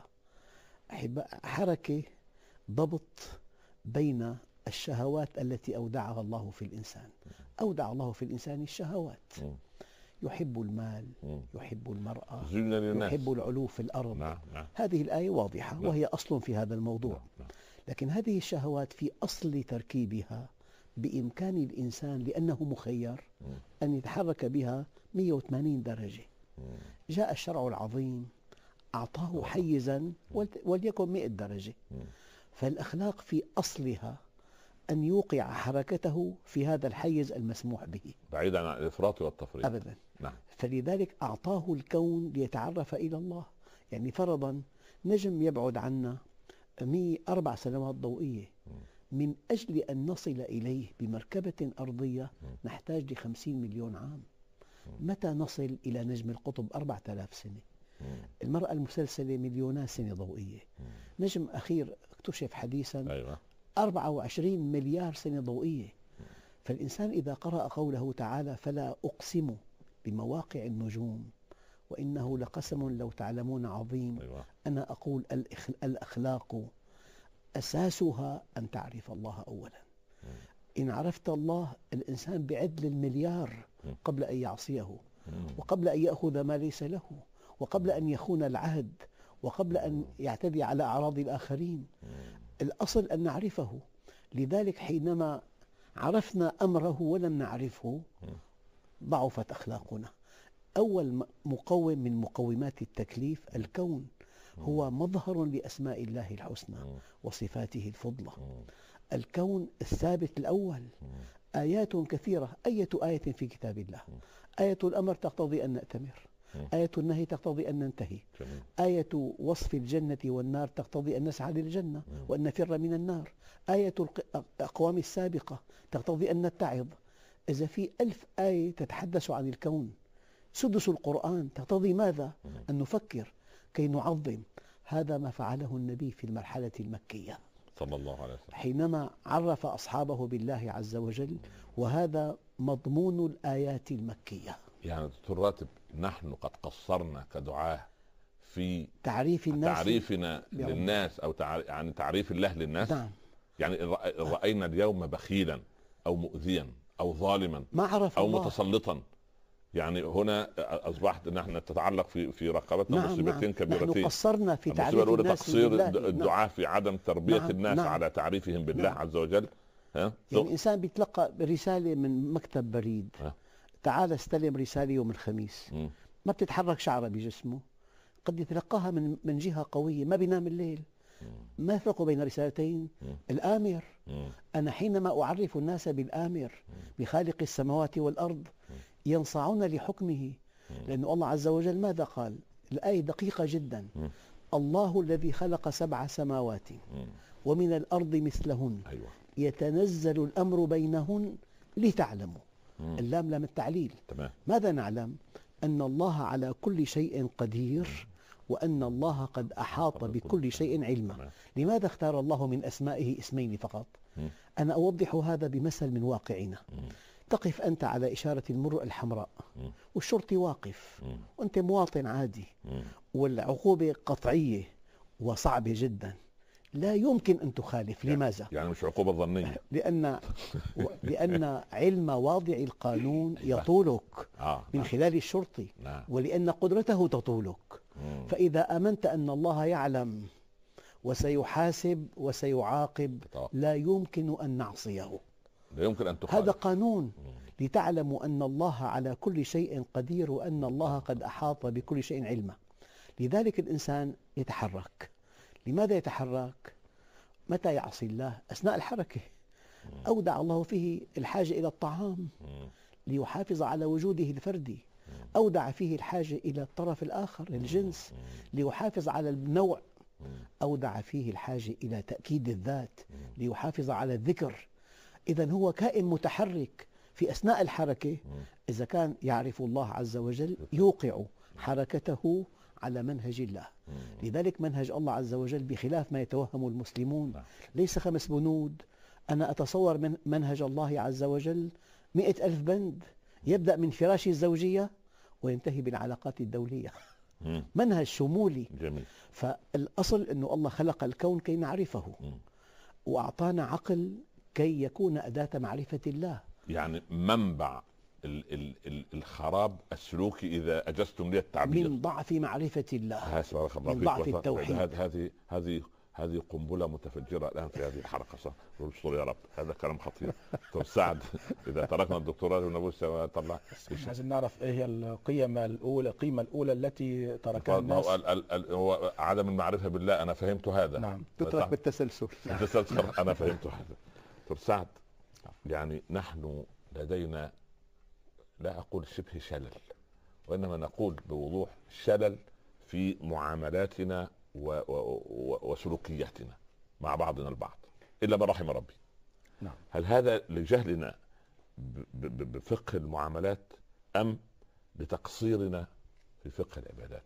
حركة ضبط بين الشهوات التي أودعها الله في الإنسان. أودع الله في الإنسان الشهوات، يحب المال، يحب المرأة، يحب العلو في الأرض. نعم. نعم. هذه الآية واضحة. نعم. وهي أصل في هذا الموضوع. نعم. لكن هذه الشهوات في أصل تركيبها بإمكان الإنسان لأنه مخير أن يتحرك بها مئة وثمانين درجة. جاء الشرع العظيم أعطاه حيزا وليكن مئة درجة. فالأخلاق في أصلها أن يوقع حركته في هذا الحيز المسموح به بعيدا عن الإفراط والتفريط أبدا. نعم. فلذلك أعطاه الكون ليتعرف إلى الله. يعني فرضا نجم يبعد عنا أربع سنوات ضوئية، من أجل أن نصل إليه بمركبة أرضية نحتاج لخمسين مليون عام. متى نصل إلى نجم القطب؟ أربعة آلاف سنة. المرأة المسلسلة مليونا سنة ضوئية. نجم أخير اكتشف حديثا أيوة. أربعة وعشرين مليار سنة ضوئية. فالإنسان إذا قرأ قوله تعالى فلا أقسم بمواقع النجوم وإنه لقسم لو تعلمون عظيم. أيوة. أنا أقول الأخلاق أساسها أن تعرف الله أولا. إن عرفت الله الإنسان بعد للمليار قبل أن يعصيه، وقبل أن يأخذ ما ليس له، وقبل أن يخون العهد، وقبل أن يعتدي على أعراض الآخرين. الأصل أن نعرفه. لذلك حينما عرفنا أمره ولم نعرفه ضعفت أخلاقنا. أول مقوم من مقومات التكليف الكون، هو مظهر لأسماء الله الحسنى وصفاته الفضلى. الكون الثابت الأول، آيات كثيرة. أية آية في كتاب الله؟ آية الأمر تقتضي أن نأتمر، آية النهي تقتضي أن ننتهي، آية وصف الجنة والنار تقتضي أن نسعى للجنة وأن نفر من النار، آية الأقوام السابقة تقتضي أن نتعظ. إذا في ألف آية تتحدث عن الكون، سدس القرآن تقتضي ماذا؟ أن نفكر كي نعظم. هذا ما فعله النبي في المرحلة المكية صلى الله عليه وسلم حينما عرف أصحابه بالله عز وجل، وهذا مضمون الآيات المكية. يعني دكتور راتب، نحن قد قصرنا كدعاة في تعريف الناس تعريفنا برب. للناس أو تعريف يعني تعريف الله للناس. نعم. يعني إن رأينا اليوم بخيلا أو مؤذيا أو ظالما ما عرف أو الله. متسلطا، يعني هنا أصبحت نحن تتعلق في في رقبتنا نعم مصيبتين نعم. كبيرتين. نحن قصرنا في تعريف المصيبة الأولى الناس تقصير بالله. الدعاة نعم. في عدم تربية نعم. الناس نعم. على تعريفهم بالله نعم. عز وجل. ها؟ يعني إنسان بيتلقى رسالة من مكتب بريد، ها؟ تعال استلم رسالة يوم الخميس، م. ما بتتحرك شعرة بجسمه، قد يتلقاها من من جهة قوية، ما بينام الليل. ما يفرق بين رسالتين؟ م. الآمر. م. أنا حينما أعرف الناس بالآمر بخالق السماوات والأرض ينصاعون لحكمه، لأن الله عز وجل ماذا قال؟ الآية دقيقة جدا. الله الذي خلق سبع سماوات ومن الأرض مثلهن أيوة. يتنزل الأمر بينهن لتعلموا. اللام لام التعليل. تمام. ماذا نعلم؟ أن الله على كل شيء قدير، وأن الله قد أحاط بكل شيء علما. لماذا اختار الله من أسمائه اسمين فقط؟ أنا أوضح هذا بمثل من واقعنا. تقف أنت على إشارة المرور الحمراء والشرطي واقف وأنت مواطن عادي، والعقوبة قطعية وصعبة جدا، لا يمكن أن تخالف. لماذا؟ يعني مش عقوبة ظنية. لأن لأن علم واضع القانون يطولك من خلال الشرطي، ولأن قدرته تطولك. فإذا آمنت أن الله يعلم وسيحاسب وسيعاقب، لا يمكن أن نعصيه. لا يمكن أن تخالف. هذا قانون لتعلموا أن الله على كل شيء قدير، وأن الله قد أحاط بكل شيء علما. لذلك الإنسان يتحرك. لماذا يتحرك؟ متى يعصي الله؟ أثناء الحركة. أودع الله فيه الحاجة إلى الطعام ليحافظ على وجوده الفردي، أودع فيه الحاجة إلى الطرف الآخر الجنس ليحافظ على النوع، أودع فيه الحاجة إلى تأكيد الذات ليحافظ على الذكر. إذن هو كائن متحرك في أثناء الحركة. إذا كان يعرف الله عز وجل يوقع حركته على منهج الله. لذلك منهج الله عز وجل بخلاف ما يتوهم المسلمون ليس خمس بنود. أنا أتصور من منهج الله عز وجل مئة ألف بند، يبدأ من فراش الزوجية وينتهي بالعلاقات الدولية. منهج شمولي. جميل. فالأصل أنه الله خلق الكون كي نعرفه، وأعطانا عقل كي يكون أداة معرفة الله. يعني منبع ال ال ال الخراب السلوكي إذا أجزتم لي التعبير من ضعف معرفة الله، من ضعف التوحيد. هذه هذه هذه قنبلة متفجرة الآن في هذه الحلقة. صح، يا رب، هذا كلام خطير. دكتور سعد، إذا تركنا الدكتوراه ونبوس طلع عايزين نعرف إيه هي القيمة الأولى القيمة الأولى التي تركها الناس. هو, ال ال هو عدم المعرفة بالله. أنا فهمت هذا. نعم. تترك بالتسلسل. بالتسلسل أنا فهمت هذا. دكتور سعد، يعني نحن لدينا، لا أقول شبه شلل، وإنما نقول بوضوح شلل في معاملاتنا و و و وسلوكياتنا مع بعضنا البعض إلا ما رحم ربي. نعم. هل هذا لجهلنا بفقه المعاملات أم لتقصيرنا في فقه العبادات؟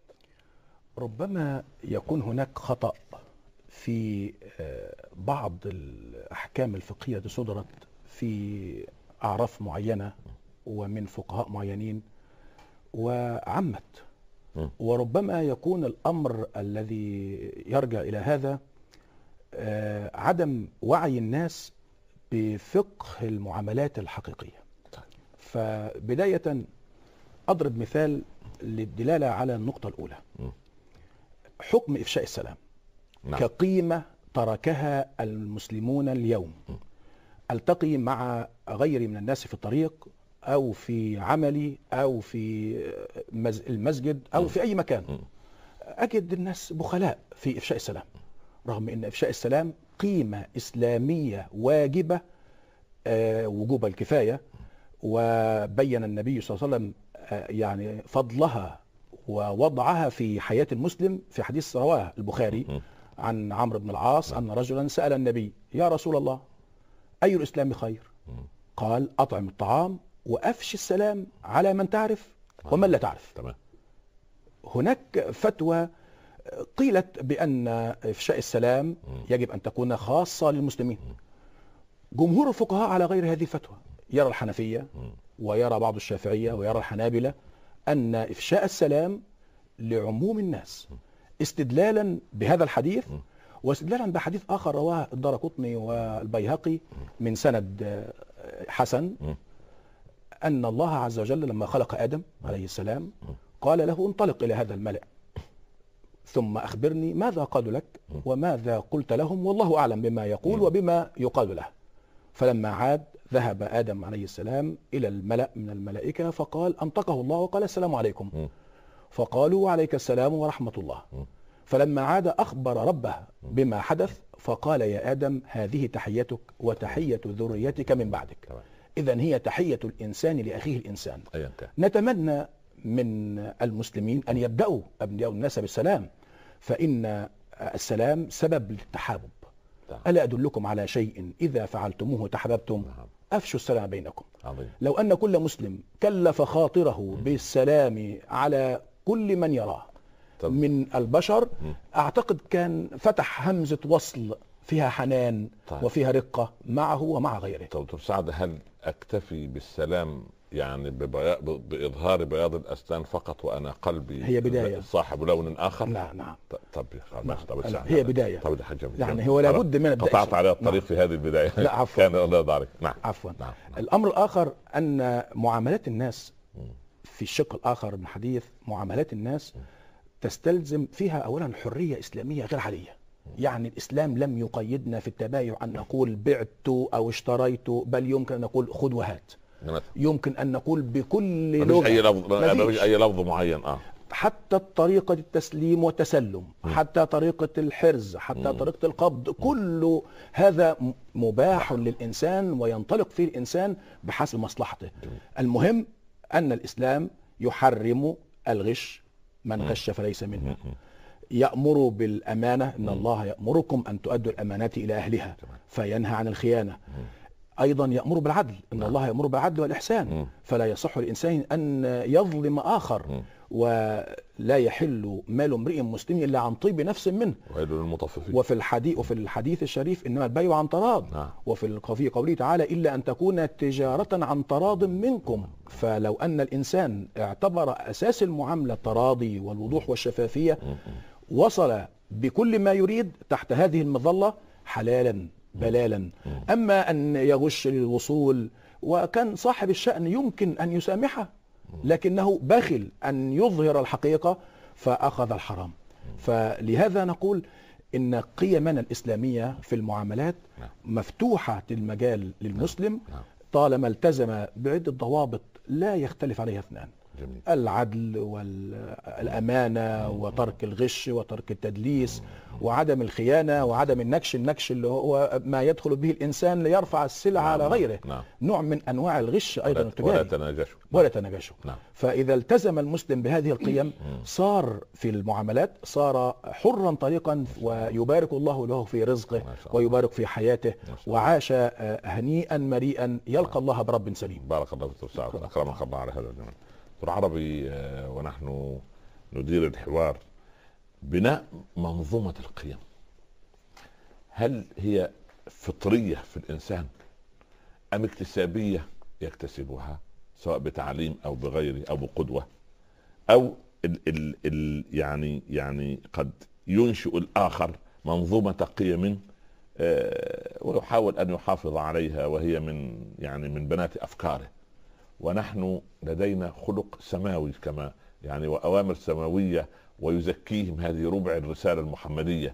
ربما يكون هناك خطأ في بعض الأحكام الفقهية التي صدرت في أعراف معينة ومن فقهاء معينين وعمت، وربما يكون الأمر الذي يرجع إلى هذا عدم وعي الناس بفقه المعاملات الحقيقية. فبداية أضرب مثال للدلالة على النقطة الأولى. حكم إفشاء السلام كقيمة تركها المسلمون اليوم. ألتقي مع غيري من الناس في الطريق أو في عملي أو في المسجد أو في أي مكان، أجد الناس بخلاء في إفشاء السلام، رغم أن إفشاء السلام قيمة إسلامية واجبة وجوب الكفاية. وبين النبي صلى الله عليه وسلم يعني فضلها ووضعها في حياة المسلم في حديث رواه البخاري عن عمرو بن العاص أن رجلا سأل النبي: يا رسول الله، أي الإسلام خير؟ قال: أطعم الطعام وأفشي السلام على من تعرف ومن لا تعرف. تمام. هناك فتوى قيلت بأن إفشاء السلام يجب أن تكون خاصة للمسلمين. جمهور الفقهاء على غير هذه الفتوى، يرى الحنفية ويرى بعض الشافعية ويرى الحنابلة أن إفشاء السلام لعموم الناس، استدلالا بهذا الحديث واستدلالا بحديث آخر رواه الدارقطني والبيهقي من سند حسن، أن الله عز وجل لما خلق آدم عليه السلام قال له انطلق إلى هذا الملأ ثم أخبرني ماذا قالوا لك وماذا قلت لهم، والله أعلم بما يقول وبما يقال له. فلما عاد ذهب آدم عليه السلام إلى الملأ من الملائكة فقال أنطقه الله وقال السلام عليكم، فقالوا وعليك السلام ورحمة الله. فلما عاد أخبر ربه بما حدث فقال يا آدم هذه تحيتك وتحية ذريتك من بعدك. إذن هي تحية الإنسان لأخيه الإنسان. نتمنى من المسلمين أن يبدأوا أبناء الناس بالسلام، فإن السلام سبب للتحابب. ألا أدلكم على شيء إذا فعلتموه تحببتم؟ أفشوا السلام بينكم. لو أن كل مسلم كلف خاطره بالسلام على كل من يراه من البشر، أعتقد كان فتح همزة وصل فيها حنان طيب. وفيها رقة معه ومع غيره. طب دكتور سعد، هل أكتفي بالسلام يعني بإظهار بياض الأسنان فقط وأنا قلبي هي بداية صاحب لون آخر؟ لا نعم. طب نعم. طب هي بداية. طب يعني هو لابد من البداية. قطعت على الطريق نعم. في هذه البداية. لا عفوا. كان الله يرضى عليك. نعم. عفوا. نعم. الأمر الآخر أن معاملات الناس في الشق الآخر من الحديث، معاملات الناس تستلزم فيها أولا حرية إسلامية غير عادية. يعني الإسلام لم يقيدنا في التبايع أن نقول بعت أو اشتريت، بل يمكن أن نقول خذ وهات. يمكن أن نقول بكل لغة، أي لفظ أي لفظ معين. آه. حتى طريقة التسليم والتسلم، حتى طريقة الحرز، حتى طريقة القبض، كل هذا مباح للإنسان وينطلق فيه الإنسان بحسب مصلحته. المهم أن الإسلام يحرم الغش، من غش فليس منه. يأمر بالأمانة، إن الله يأمركم أن تؤدوا الأمانات إلى أهلها، فينهى عن الخيانة. أيضا يأمر بالعدل، إن الله يأمر بالعدل والإحسان، فلا يصح للإنسان أن يظلم آخر، ولا يحل مال امرئ مسلم إلا عن طيب نفس منه. وفي الحديث وفي الحديث الشريف إنما البيع عن تراض، وفي في قوله تعالى إلا أن تكون تجارة عن تراض منكم. فلو أن الإنسان اعتبر أساس المعاملة التراضي والوضوح والشفافية، وصل بكل ما يريد تحت هذه المظلة حلالا بلالا. أما أن يغش للوصول، وكان صاحب الشأن يمكن أن يسامحه، لكنه بخل أن يظهر الحقيقة فأخذ الحرام. فلهذا نقول إن قيمنا الإسلامية في المعاملات مفتوحة المجال للمسلم طالما التزم بعدة ضوابط لا يختلف عليها اثنان: جميل. العدل والأمانة وترك الغش وترك التدليس وعدم الخيانة وعدم النكش. النكش اللي هو ما يدخل به الإنسان ليرفع السلعة نعم. على غيره نعم. نوع من أنواع الغش أيضا التجاري، ولا تناجشوا ولا تناجشوا نعم. فإذا التزم المسلم بهذه القيم صار في المعاملات صار حرا طريقا، ويبارك الله له في رزقه ويبارك في حياته، وعاش هنيئا مريئا يلقى الله برب سليم. بارك الله فيك سعد، أكرمك الله على هذا الجمال. دكتور عربي، ونحن ندير الحوار، بناء منظومة القيم هل هي فطرية في الإنسان أم اكتسابية يكتسبها سواء بتعليم أو بغيره أو بقدوة، أو ال ال ال يعني يعني قد ينشئ الآخر منظومة قيم آه ويحاول أن يحافظ عليها وهي من يعني من بنات أفكاره، ونحن لدينا خلق سماوي كما يعني وأوامر سماوية ويزكيهم، هذه ربع الرسالة المحمدية.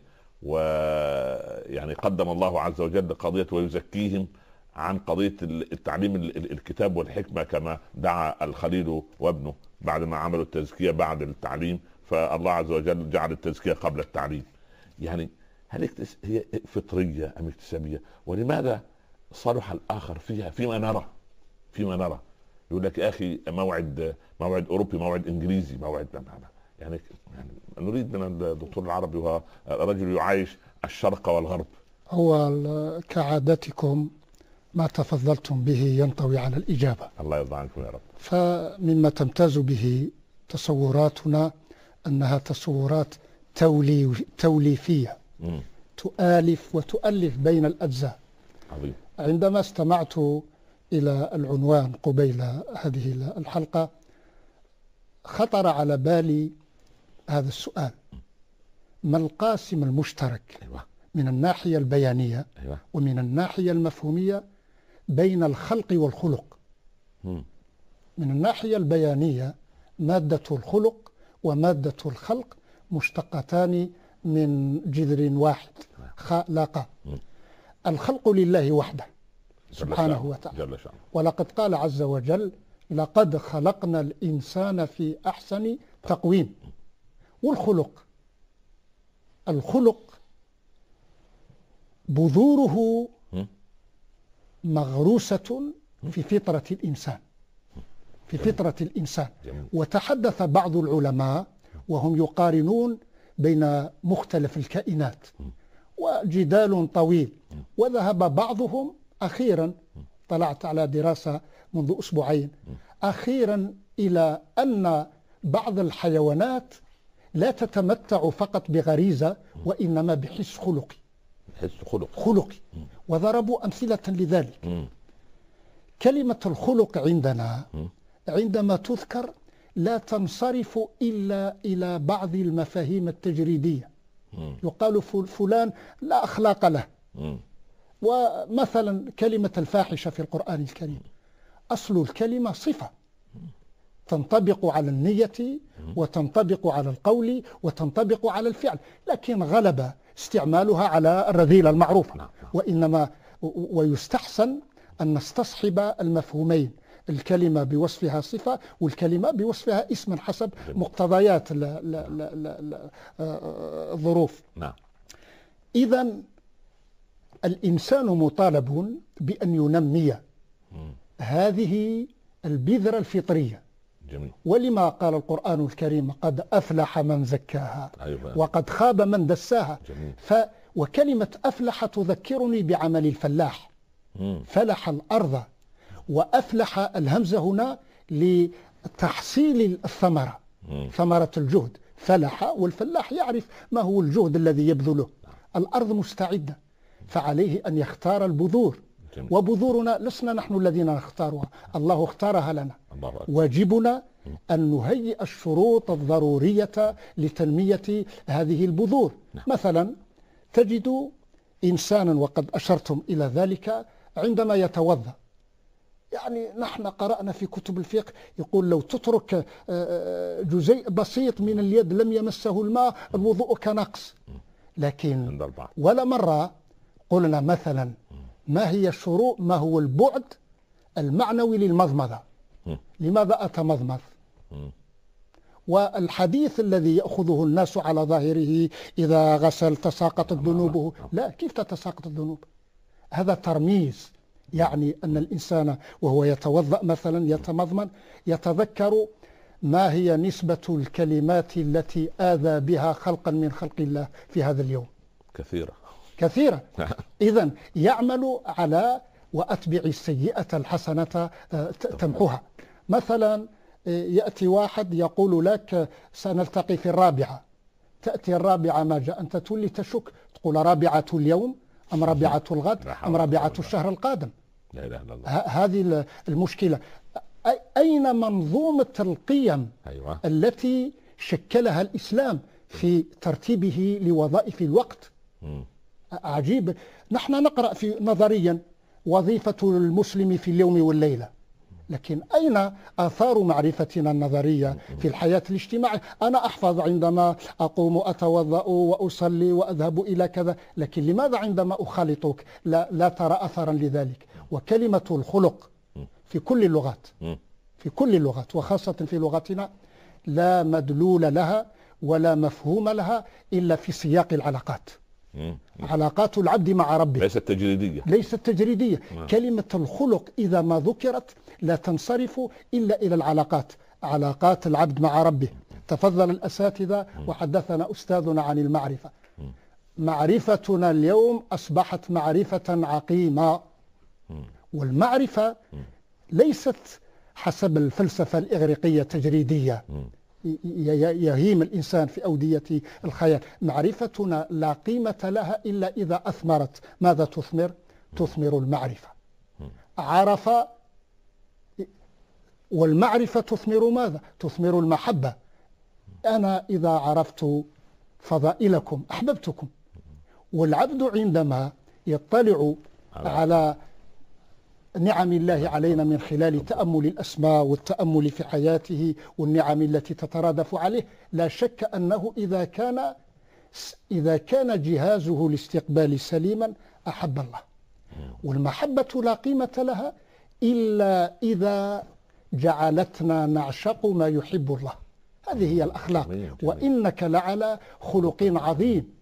ويعني قدم الله عز وجل قضية ويزكيهم عن قضية التعليم الكتاب والحكمة، كما دعا الخليل وابنه بعد ما عملوا التزكية بعد التعليم، فالله عز وجل جعل التزكية قبل التعليم. يعني هل هي فطرية أم اكتسابية؟ ولماذا صلح الآخر فيها فيما نرى فيما نرى يقول لك يا أخي موعد موعد أوروبي، موعد إنجليزي، موعد يعني, يعني نريد من الدكتور العربي وهو رجل يعايش الشرق والغرب. هو كعادتكم ما تفضلتم به ينطوي على الإجابة. الله يرضى عنكم يا رب. فمما تمتاز به تصوراتنا أنها تصورات توليفية، مم. تؤالف وتؤلف بين الأجزاء. عظيم. عندما استمعت إلى العنوان قبيل هذه الحلقة خطر على بالي هذا السؤال: ما القاسم المشترك أيوة. من الناحية البيانية أيوة. ومن الناحية المفهومية بين الخلق والخلق؟ مم. من الناحية البيانية مادة الخلق ومادة الخلق مشتقتان من جذر واحد، خلق. الخلق لله وحده سبحانه وتعالى، ولقد قال عز وجل: لقد خلقنا الإنسان في أحسن تقويم. والخلق، الخلق بذوره مغروسة في فطرة الإنسان، في فطرة الإنسان. وتحدث بعض العلماء وهم يقارنون بين مختلف الكائنات، وجدال طويل، وذهب بعضهم أخيرا، طلعت على دراسة منذ أسبوعين، أخيرا إلى أن بعض الحيوانات لا تتمتع فقط بغريزة وإنما بحس خلقي، حس خلق خلقي، وضربوا أمثلة لذلك. م. كلمة الخلق عندنا عندما تذكر لا تنصرف إلا إلى بعض المفاهيم التجريدية. م. يقال فلان لا أخلاق له. م. ومثلا كلمة الفاحشة في القرآن الكريم أصل الكلمة صفة تنطبق على النية وتنطبق على القول وتنطبق على الفعل، لكن غلب استعمالها على الرذيلة المعروفة. وإنما ويستحسن أن نستصحب المفهومين، الكلمة بوصفها صفة والكلمة بوصفها اسما حسب مقتضيات الظروف. إذن الإنسان مطالب بأن ينمي هذه البذرة الفطرية. جميل. ولما قال القرآن الكريم: قد أفلح من زكاها. أيوة. وقد خاب من دساها. ف وكلمة أفلح تذكرني بعمل الفلاح. مم. فلح الأرض، وأفلح الهمزة هنا لتحصيل الثمرة. مم. ثمرة الجهد، فلح، والفلاح يعرف ما هو الجهد الذي يبذله. الأرض مستعدة، فعليه أن يختار البذور. جميل. وبذورنا لسنا نحن الذين نختارها، الله اختارها لنا. واجبنا أن نهيئ الشروط الضرورية لتنمية هذه البذور. نعم. مثلا تجد إنسانا، وقد أشرتم إلى ذلك، عندما يتوضأ، يعني نحن قرأنا في كتب الفقه يقول لو تترك جزيء بسيط من اليد لم يمسه الماء الوضوء كنقص. لكن ولا مرة قلنا مثلا ما هي الشروط، ما هو البعد المعنوي للمضمضة، لماذا أتمضمض؟ والحديث الذي يأخذه الناس على ظاهره إذا غسل تساقطت ذنوبه، لا، كيف تتساقط الذنوب؟ هذا ترميز، يعني أن الإنسان وهو يتوضأ مثلا يتمضمض يتذكر ما هي نسبة الكلمات التي آذى بها خلقا من خلق الله في هذا اليوم. كثيرة كثيرة. إذن يعمل على وأتبع السيئة الحسنة تمحوها. مثلا يأتي واحد يقول لك سنلتقي في الرابعة، تأتي الرابعة ما جاء، أنت تولي تشك، تقول رابعة اليوم أم رابعة الغد أم رابعة الشهر القادم. لا إله إلا الله. هذه المشكلة. أين منظومة القيم أيوة. التي شكلها الإسلام في ترتيبه لوظائف الوقت؟ م. عجيب. نحن نقرأ في نظريا وظيفة المسلم في اليوم والليلة، لكن أين آثار معرفتنا النظرية في الحياة الاجتماعية؟ أنا أحفظ عندما أقوم أتوضأ وأصلي وأذهب إلى كذا، لكن لماذا عندما أخالطك لا, لا ترى أثرا لذلك؟ وكلمة الخلق في كل اللغات، في كل اللغات وخاصة في لغتنا لا مدلول لها ولا مفهوم لها إلا في سياق العلاقات. علاقات العبد مع ربه ليست تجريدية، ليست تجريدية. مم. كلمة الخلق إذا ما ذكرت لا تنصرف إلا إلى العلاقات، علاقات العبد مع ربه. تفضل الأساتذة وحدثنا أستاذنا عن المعرفة. معرفتنا اليوم أصبحت معرفة عقيمة، والمعرفة ليست حسب الفلسفة الإغريقية تجريدية، يهيم الإنسان في أودية الخيال. معرفتنا لا قيمة لها إلا إذا أثمرت. ماذا تثمر؟ تثمر المعرفة. عرف، والمعرفة تثمر ماذا؟ تثمر المحبة. أنا إذا عرفت فضائلكم أحببتكم. والعبد عندما يطلع على نعم الله علينا من خلال تأمل الأسماء والتأمل في حياته والنعم التي تترادف عليه، لا شك أنه إذا كان إذا كان جهازه الاستقبال سليما أحب الله. والمحبة لا قيمة لها إلا إذا جعلتنا نعشق ما يحب الله. هذه هي الأخلاق. وإنك لعلى خلق عظيم.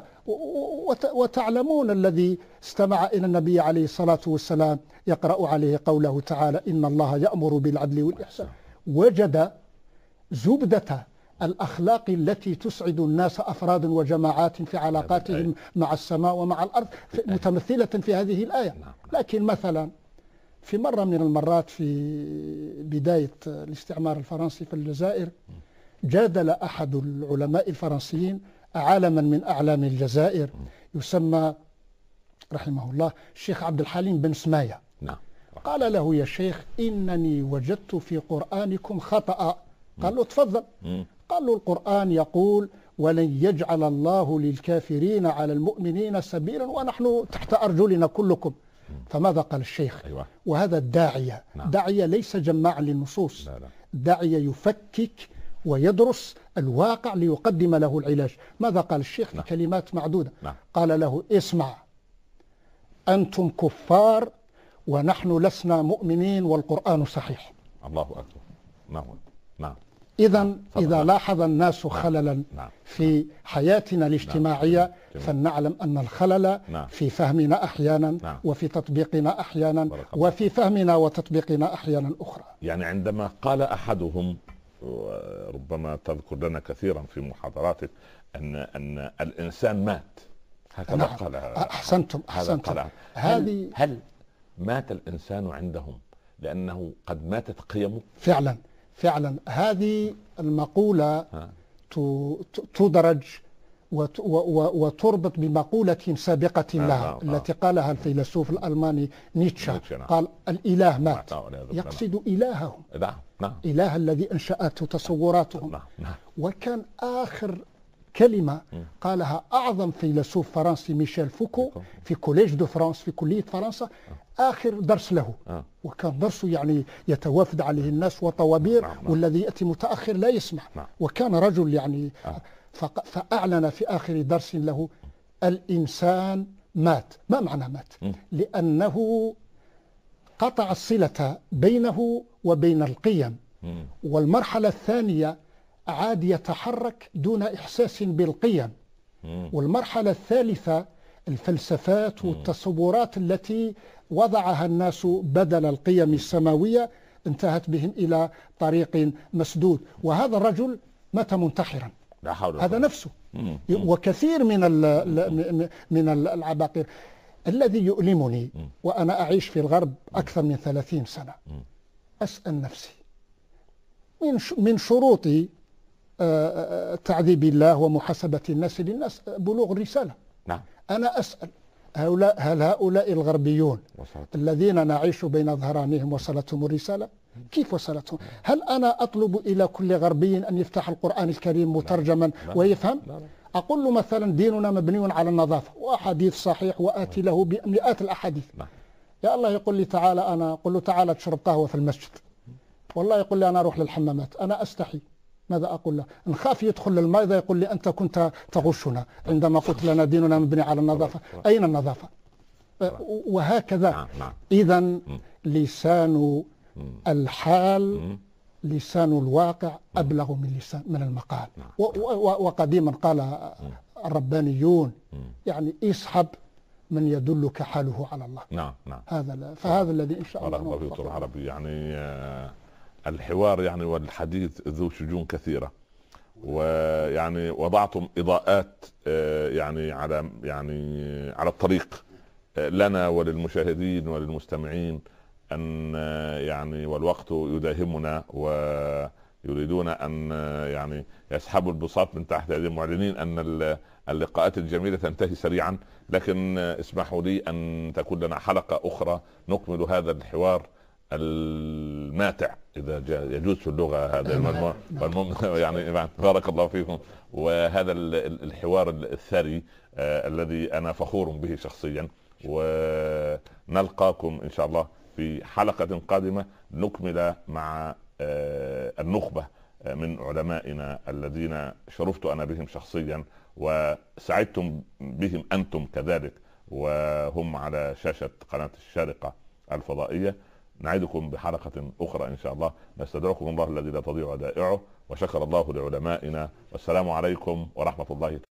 وتعلمون الذي استمع إلى النبي عليه الصلاة والسلام يقرأ عليه قوله تعالى: إن الله يأمر بالعدل والإحسان، وجد زبدة الأخلاق التي تسعد الناس أفرادا وجماعات في علاقاتهم مع السماء ومع الأرض متمثلة في هذه الآية. لكن مثلا في مرة من المرات في بداية الاستعمار الفرنسي في الجزائر، جادل أحد العلماء الفرنسيين عالما من أعلام الجزائر يسمى رحمه الله الشيخ عبد الحليم بن سماية. قال له: يا شيخ، إنني وجدت في قرآنكم خطأ. قال له: تفضل. قال له: القرآن يقول: ولن يجعل الله للكافرين على المؤمنين سبيلا ونحن تحت أرجلنا كلكم. فماذا قال الشيخ؟ أيوة. وهذا الداعية. نعم. داعية ليس جماع للنصوص. لا لا. داعية يفكك ويدرس الواقع ليقدم له العلاج. ماذا قال الشيخ؟ نعم. في كلمات معدودة. نعم. قال له: اسمع، أنتم كفار ونحن لسنا مؤمنين والقرآن صحيح. الله أكبر. نعم نعم. إذا إذا لاحظ الناس خللا نعم. في حياتنا الاجتماعية نعم. فلنعلم أن الخلل نعم. في فهمنا أحيانا نعم. وفي تطبيقنا أحيانا وفي فهمنا وتطبيقنا أحيانا أخرى. يعني عندما قال أحدهم، ربما تذكر لنا كثيرا في محاضراتك، أن أن الإنسان مات، هكذا نعم. قال. أحسنتم أحسنتم. هل, هل مات الإنسان عندهم لأنه قد ماتت قيمه؟ فعلا فعلا. هذه المقولة تدرج وتربط بمقولة سابقة لها التي قالها الفيلسوف الألماني نيتشه. قال: الإله مات. يقصد إلههم، إله الذي أنشأته تصوراتهم. وكان آخر كلمة قالها أعظم فيلسوف فرنسي ميشيل فوكو في كوليج دو فرانس في كلية فرنسا، آخر درس له، وكان درسه يعني يتوافد عليه الناس وطوابير، والذي يأتي متأخر لا يسمع. وكان رجل يعني، فأعلن في آخر درس له: الإنسان مات. ما معنى مات؟ لأنه قطع الصلة بينه وبين القيم. والمرحلة الثانية عاد يتحرك دون إحساس بالقيم. والمرحلة الثالثة الفلسفات والتصورات التي وضعها الناس بدل القيم السماوية انتهت بهم إلى طريق مسدود. وهذا الرجل مات منتحرا. لا حول هذا نفسه. وكثير من من العباقرة. الذي يؤلمني وأنا أعيش في الغرب أكثر من ثلاثين سنة، أسأل نفسي من من شروط تعذيب الله ومحاسبة الناس للناس بلوغ الرسالة. نعم. أنا أسأل: هؤلاء هل هؤلاء الغربيون وصلت. الذين نعيش بين ظهرانهم وصلتهم الرسالة؟ كيف وصلتهم؟ هل أنا أطلب إلى كل غربي أن يفتح القرآن الكريم مترجما لا. لا. ويفهم؟ لا. لا. أقول له مثلا: ديننا مبني على النظافة، وأحاديث صحيح، وآتي له بمئات الأحاديث. لا. يا الله يقول لي تعالى، أنا أقول له تعالى تشرب قهوة في المسجد، والله يقول لي أنا أروح للحمامات. أنا أستحي. ماذا أقول له؟ نخاف يدخل للماء يقول لي أنت كنت تغشنا عندما قلت لنا ديننا مبني على النظافة. أين النظافة؟ وهكذا. إذن لسان الحال، لسان الواقع أبلغ من لسان من المقال. وقديما قال الربانيون يعني: اسحب من يدلك حاله على الله. نعم نعم. هذا فهذا الذي إن شاء الله. الله دكتور العربي، يعني الحوار يعني والحديث ذو شجون كثيرة، ويعني وضعتم إضاءات يعني على يعني على الطريق لنا وللمشاهدين وللمستمعين، أن يعني والوقت يداهمنا، يريدون ان يعني يسحبوا البساط من تحت ايديهم، معلنين ان اللقاءات الجميله تنتهي سريعا، لكن اسمحوا لي ان تكون لنا حلقه اخرى نكمل هذا الحوار الماتع اذا يجوز في اللغه هذا المضمون يعني. بارك الله فيكم، وهذا الحوار الثري آه الذي انا فخور به شخصيا، ونلقاكم ان شاء الله في حلقه قادمه نكمل مع آه النخبه من علمائنا الذين شرفت انا بهم شخصيا وسعدتم بهم انتم كذلك، وهم على شاشه قناه الشارقه الفضائيه. نعدكم بحلقة أخرى إن شاء الله، نستودعكم الله الذي لا تضيع ودائعه، وشكر الله لعلمائنا، والسلام عليكم ورحمة الله تعالى.